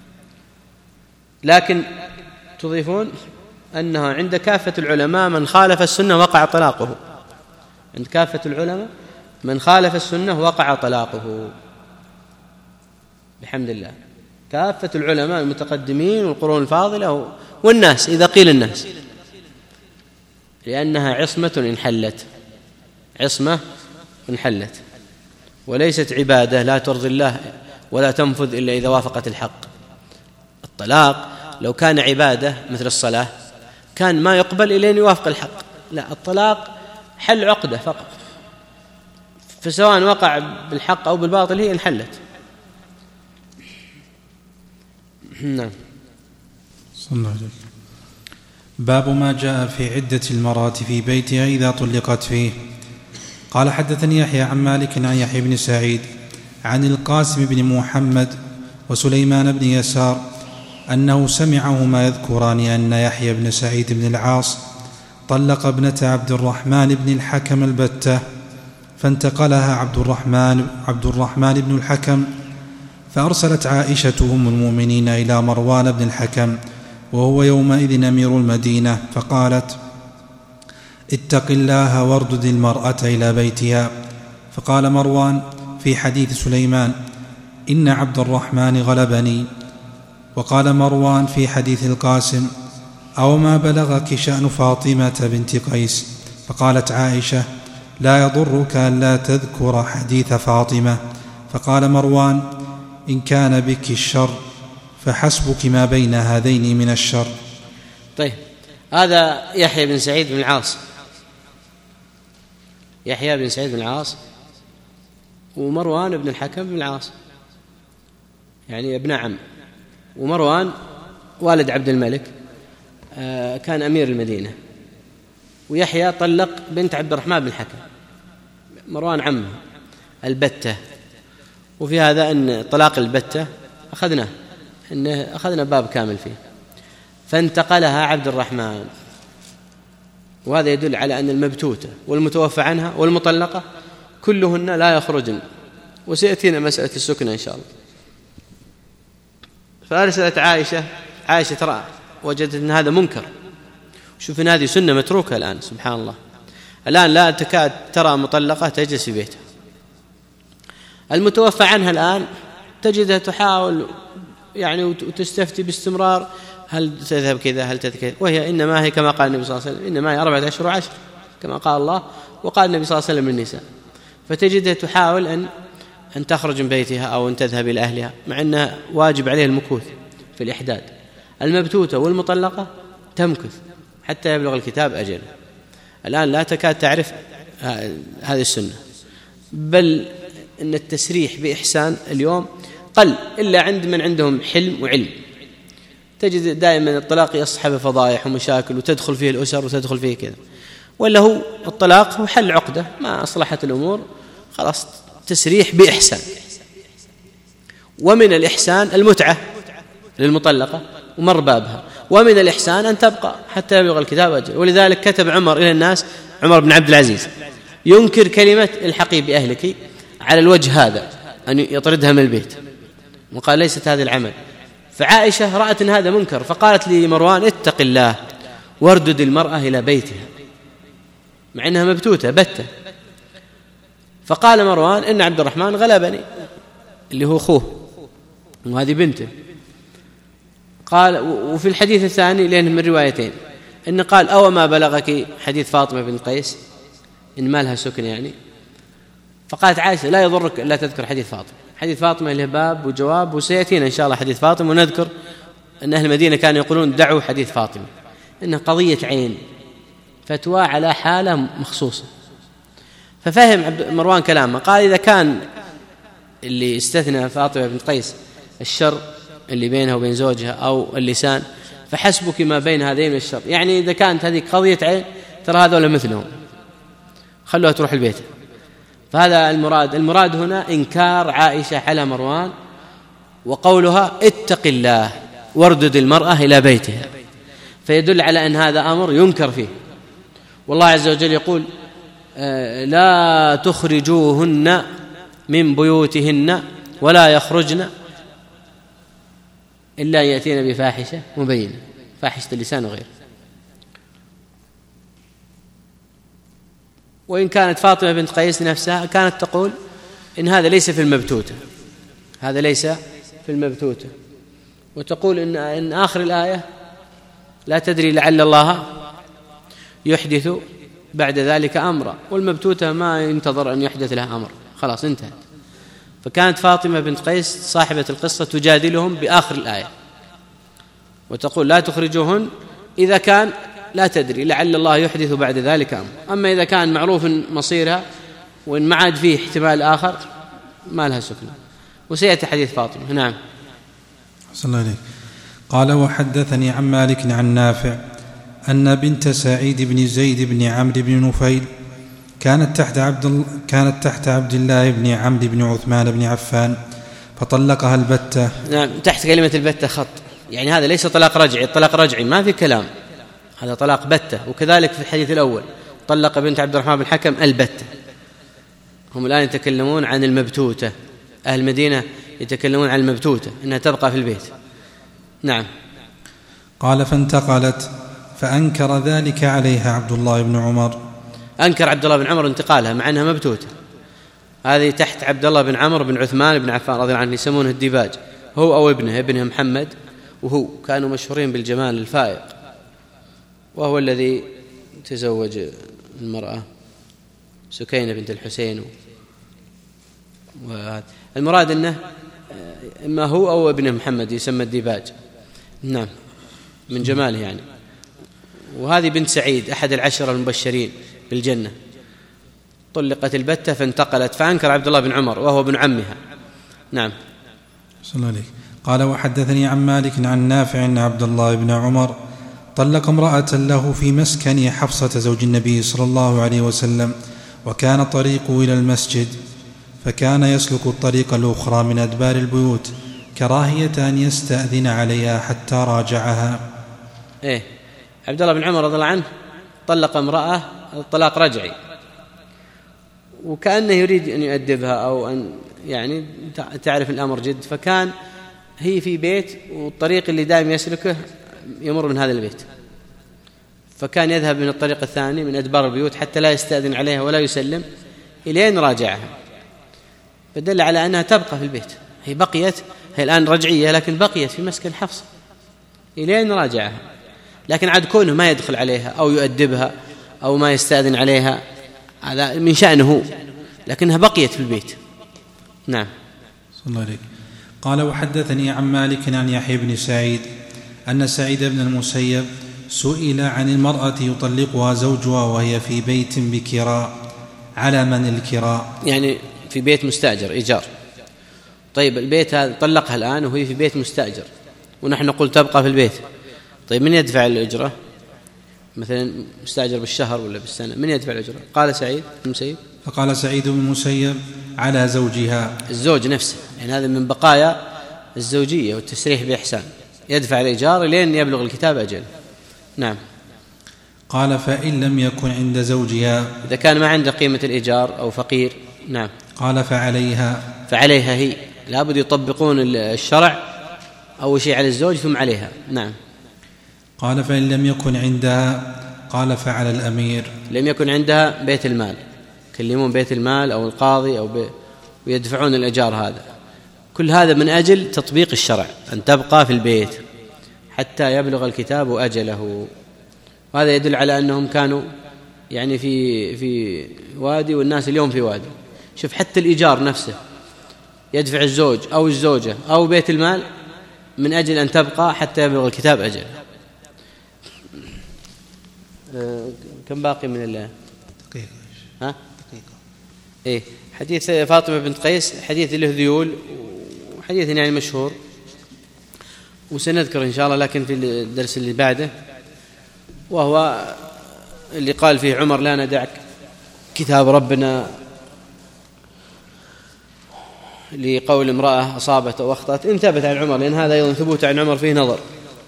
لكن تضيفون أنها عند كافة العلماء من خالف السنة وقع طلاقه، عند كافة العلماء من خالف السنة وقع طلاقه بحمد الله. كافة العلماء المتقدمين والقرون الفاضلة والناس، إذا قيل الناس، لأنها عصمة انحلت، عصمة انحلت، وليست عبادة لا ترضي الله ولا تنفذ إلا إذا وافقت الحق. الطلاق لو كان عبادة مثل الصلاة كان ما يقبل إلا أن يوافق الحق. لا، الطلاق حل عقدة فقط، فسواء وقع بالحق أو بالباطل هي انحلت. نعم. صلى الله عليه وسلم. باب ما جاء في عدة المرأة في بيتها إذا طلقت فيه. قال حدثني يحيى عن مالك عن يحيى بن سعيد عن القاسم بن محمد وسليمان بن يسار أنه سمعهما يذكران أن يحيى بن سعيد بن العاص طلق ابنة عبد الرحمن بن الحكم البتة، فانتقلها عبد الرحمن, عبد الرحمن بن الحكم، فأرسلت عائشة أم المؤمنين إلى مروان بن الحكم وهو يومئذ أمير المدينة، فقالت: اتق الله واردد المرأة إلى بيتها. فقال مروان في حديث سليمان: إن عبد الرحمن غلبني. وقال مروان في حديث القاسم: أو ما بلغك شأن فاطمة بنت قيس؟ فقالت عائشة: لا يضرك أن لا تذكر حديث فاطمة. فقال مروان: إن كان بك الشر فحسبك ما بين هذين من الشر. طيب، هذا يحيى بن سعيد بن العاص، يحيى بن سعيد بن العاص ومروان بن الحكم بن العاص، يعني ابن عم. ومروان والد عبد الملك كان أمير المدينة، ويحيى طلق بنت عبد الرحمن بن الحكم، مروان عمه البتة. وفي هذا أن طلاق البتة أخذناه، إنه أخذنا باب كامل فيه، فانتقلها عبد الرحمن. وهذا يدل على أن المبتوتة والمتوفى عنها والمطلقة كلهن لا يخرجن، وسيأتينا مسألة السكنة إن شاء الله. فأرسلت عائشة، عائشة ترى وجدت أن هذا منكر، شوف أن هذه سنة متروكة الآن، سبحان الله. الآن لا تكاد ترى مطلقة تجلس في بيتها، المتوفى عنها الآن تجدها تحاول يعني وتستفتي باستمرار، هل تذهب كذا هل تذهب كذا، وهي إنما هي كما قال النبي صلى الله عليه وسلم، إنما هي أربعة أشهر وعشر كما قال الله وقال النبي صلى الله عليه وسلم للنساء. فتجدها تحاول أن أن تخرج من بيتها أو أن تذهب إلى أهلها، مع أنها واجب عليها المكوث في الإحداد. المبتوتة والمطلقة تمكث حتى يبلغ الكتاب أجله. الآن لا تكاد تعرف هذه السنة، بل إن التسريح بإحسان اليوم قل إلا عند من عندهم حلم وعلم. تجد دائما الطلاق يصحب فضائح ومشاكل وتدخل فيه الأسر وتدخل فيه كذا، ولا هو الطلاق هو حل عقدة ما أصلحت الأمور، خلاص تسريح بإحسان. ومن الإحسان المتعة للمطلقة ومر بابها، ومن الإحسان أن تبقى حتى يبلغ الكتاب أجل. ولذلك كتب عمر إلى الناس، عمر بن عبد العزيز، ينكر كلمة الحقي بأهلك على الوجه هذا، أن يطردها من البيت، وقال ليست هذا العمل. فعائشة رأت أن هذا منكر، فقالت لمروان اتق الله واردد المرأة إلى بيتها، مع أنها مبتوتة بتة. فقال مروان إن عبد الرحمن غلبني، اللي هو أخوه وهذه بنته. قال، وفي الحديث الثاني لأنه من روايتين، إن قال أو ما بلغك حديث فاطمة بن قيس إن ما لها سكن يعني. فقالت عائشة لا يضرك لا تذكر حديث فاطمة، حديث فاطمة له باب وجواب، وسيأتينا إن شاء الله حديث فاطمة، ونذكر أن أهل المدينة كانوا يقولون دعوا حديث فاطمة، إنها قضية عين، فتوى على حالة مخصوصة. ففهم مروان كلامه، قال إذا كان اللي استثنى فاطمة بن قيس الشر اللي بينها وبين زوجها أو اللسان، فحسبك ما بين هذين الشر، يعني إذا كانت هذه قضية عين ترى هذول مثلهم، خلوها تروح البيت. فهذا المراد. المراد هنا إنكار عائشة على مروان، وقولها اتق الله واردد المرأة إلى بيتها، فيدل على أن هذا أمر ينكر فيه. والله عز وجل يقول لا تخرجوهن من بيوتهن ولا يخرجن إلا يأتين بفاحشة مبينة، فاحشة اللسان وغيره. وإن كانت فاطمة بنت قيس نفسها كانت تقول إن هذا ليس في المبتوتة، هذا ليس في المبتوتة، وتقول إن, إن آخر الآية لا تدري لعل الله يحدث بعد ذلك أمرا، والمبتوتة ما ينتظر أن يحدث لها أمر، خلاص انتهت. فكانت فاطمة بنت قيس صاحبة القصة تجادلهم بآخر الآية وتقول لا تخرجوهن إذا كان لا تدري لعل الله يحدث بعد ذلك أمر، أما إذا كان معروف مصيرها وإن ما عاد فيه احتمال آخر ما لها سكنة. وسيأتي حديث فاطمة. نعم. صلى الله عليه. قال وحدثني عن مالك عن نافع أن بنت سعيد بن زيد بن عمرو بن نفيل كانت تحت عبد كانت تحت عبد الله بن عمرو بن عثمان بن عفان فطلقها البتة. نعم، تحت كلمة البتة خط، يعني هذا ليس طلاق رجعي، الطلاق رجعي ما في كلام، هذا طلاق بتة. وكذلك في الحديث الأول طلق بنت عبد الرحمن بن الحكم البتة. هم الآن يتكلمون عن المبتوتة، أهل المدينة يتكلمون عن المبتوتة إنها تبقى في البيت. نعم. قال فانتقلت فأنكر ذلك عليها عبد الله بن عمر. أنكر عبد الله بن عمر انتقالها مع أنها مبتوتة. هذه تحت عبد الله بن عمرو بن عثمان بن عفان رضي الله عنه، يسمونه الديباج، هو أو ابنه ابنه محمد، وهو كانوا مشهورين بالجمال الفائق، وهو الذي تزوج المرأة سكينة بنت الحسين. والمراد أنه إما هو أو ابنه محمد يسمى الديباج، نعم، من جماله يعني. وهذه بنت سعيد أحد العشرة المبشرين بالجنة، طلقت البتة فانتقلت، فأنكر عبد الله بن عمر وهو ابن عمها. نعم. صلى الله عليه. قال وحدثني عن مالك عن نافع أن عبد الله بن عمر طلق امرأة له في مسكن حفصة زوج النبي صلى الله عليه وسلم، وكان طريقه إلى المسجد، فكان يسلك الطريق الأخرى من أدبار البيوت كراهية أن يستأذن عليها حتى راجعها. إيه، عبد الله بن عمر رضي الله عنه طلق امرأة طلاق رجعي، وكأنه يريد أن يؤدبها أو أن يعني تعرف الأمر جد، فكان هي في بيت والطريق اللي دائم يسلكه يمر من هذا البيت، فكان يذهب من الطريق الثاني من أدبار البيوت حتى لا يستأذن عليها ولا يسلم إلين راجعها، فدل على أنها تبقى في البيت. هي بقيت، هي الآن رجعية لكن بقيت في مسكن حفصة إلين راجعها، لكن عاد كونه ما يدخل عليها أو يؤدبها أو ما يستأذن عليها هذا من شأنه، لكنها بقيت في البيت. نعم. صلى الله عليه. قال وحدثني عن مالك عن يحيى بن سعيد أن سعيد بن المسيب سئل عن المرأة يطلقها زوجها وهي في بيت بكراء، على من الكراء؟ يعني في بيت مستأجر إيجار. طيب البيت هذا طلقها الآن وهي في بيت مستأجر، ونحن نقول تبقى في البيت، طيب من يدفع الأجرة؟ مثلا مستأجر بالشهر ولا بالسنة، من يدفع الأجرة؟ قال سعيد بن المسيب، فقال سعيد بن المسيب على زوجها، الزوج نفسه، يعني هذا من بقايا الزوجية والتسريح بإحسان، يدفع الإيجار لين يبلغ الكتاب أجل. نعم. قال فإن لم يكن عند زوجها، إذا كان ما عنده قيمة الإيجار أو فقير. نعم. قال فعليها، فعليها هي، لابد يطبقون الشرع أول شيء على الزوج ثم عليها. نعم. قال فإن لم يكن عندها، قال فعلى الأمير، لم يكن عندها بيت المال، يكلمون بيت المال أو القاضي أو بي ويدفعون الإيجار. هذا كل هذا من أجل تطبيق الشرع، أن تبقى في البيت حتى يبلغ الكتاب أجله. وهذا يدل على أنهم كانوا يعني في في وادي والناس اليوم في وادي. شوف حتى الإيجار نفسه يدفع الزوج أو الزوجة أو بيت المال من أجل أن تبقى حتى يبلغ الكتاب أجل. آه كم باقي من الله؟ دقيقة. ها؟ دقيقة. إيه، حديث فاطمة بنت قيس حديث له ذيول وحديث يعني مشهور، وسنذكر إن شاء الله لكن في الدرس اللي بعده، وهو اللي قال فيه عمر لا ندعك كتاب ربنا، لقول امرأة أصابت أو أخطأت إن ثبت عن عمر، لأن هذا أيضا ثبوت عن عمر فيه نظر،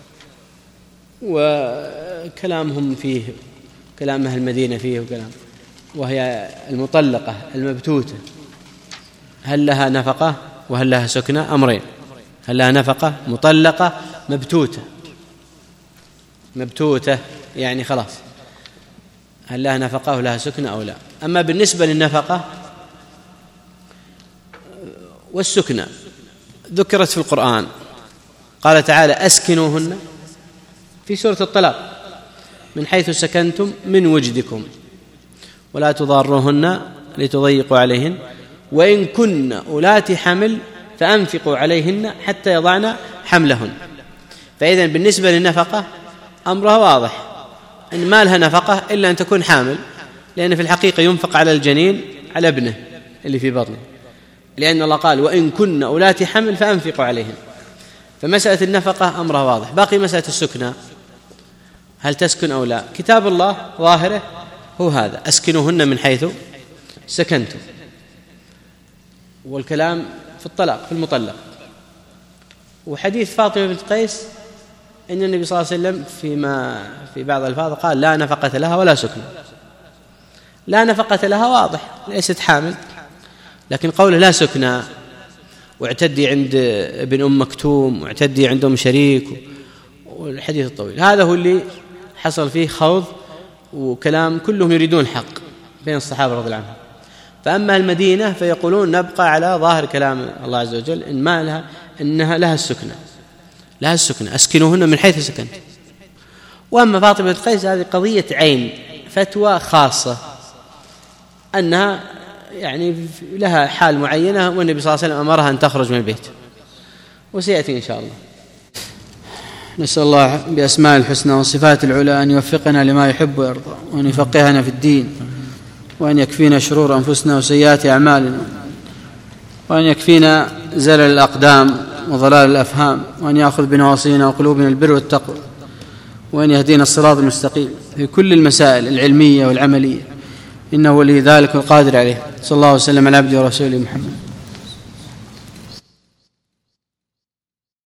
وكلامهم فيه كلام أهل المدينة فيه وكلام. وهي المطلقة المبتوتة هل لها نفقة وهل لها سكنة؟ أمرين، هل لها نفقة؟ مطلقة مبتوتة، مبتوتة يعني خلاص، هل لها نفقة ولها سكنة أو لا؟ أما بالنسبة للنفقة والسكنة ذكرت في القرآن، قال تعالى أسكنوهن في سورة الطلاق من حيث سكنتم من وجدكم ولا تضاروهن لتضيقوا عليهن وإن كن أولات حمل فأنفقوا عليهن حتى يضعن حملهن. فإذا بالنسبة للنفقة أمرها واضح، أن ما لها نفقة إلا أن تكون حامل، لأن في الحقيقة ينفق على الجنين على ابنه اللي في بطنه، لأن الله قال وإن كن أولات حمل فأنفقوا عليهن. فمسألة النفقة أمرها واضح. باقي مسألة السكنة، هل تسكن أو لا؟ كتاب الله ظاهره هو هذا، أسكنوهن من حيث سكنتم، والكلام في الطلاق في المطلق. وحديث فاطمة بنت قيس إن النبي صلى الله عليه وسلم فيما في بعض الألفاظ قال لا نفقة لها ولا سكنة. لا نفقة لها واضح، ليست حامل، لكن قوله لا سكنة واعتدي عند ابن أم مكتوم واعتدي عند أم شريك والحديث الطويل، هذا هو اللي حصل فيه خوض وكلام، كلهم يريدون الحق بين الصحابة رضي الله عنهم. فأما المدينة فيقولون نبقى على ظاهر كلام الله عز وجل إن ما لها إنها لها السكنة، لها السكنة، أسكنوهن من حيث سكنت. وأما فاطمة بنت قيس هذه قضية عين، فتوى خاصة أنها يعني لها حال معينة، والنبي صلى الله عليه وسلم أمرها أن تخرج من البيت وسيأتي إن شاء الله. نسأل الله بأسماء الحسنى وصفات العلى أن يوفقنا لما يحب ويرضى، وأن يفقهنا في الدين، وأن يكفينا شرور أنفسنا وسيئات أعمالنا، وأن يكفينا زلل الأقدام وضلال الأفهام، وأن يأخذ بنواصينا وقلوبنا البر والتقوى، وأن يهدينا الصراط المستقيم في كل المسائل العلمية والعملية، إنه ولي ذلك والقادر عليه. صلى الله وسلم على عبده ورسوله محمد.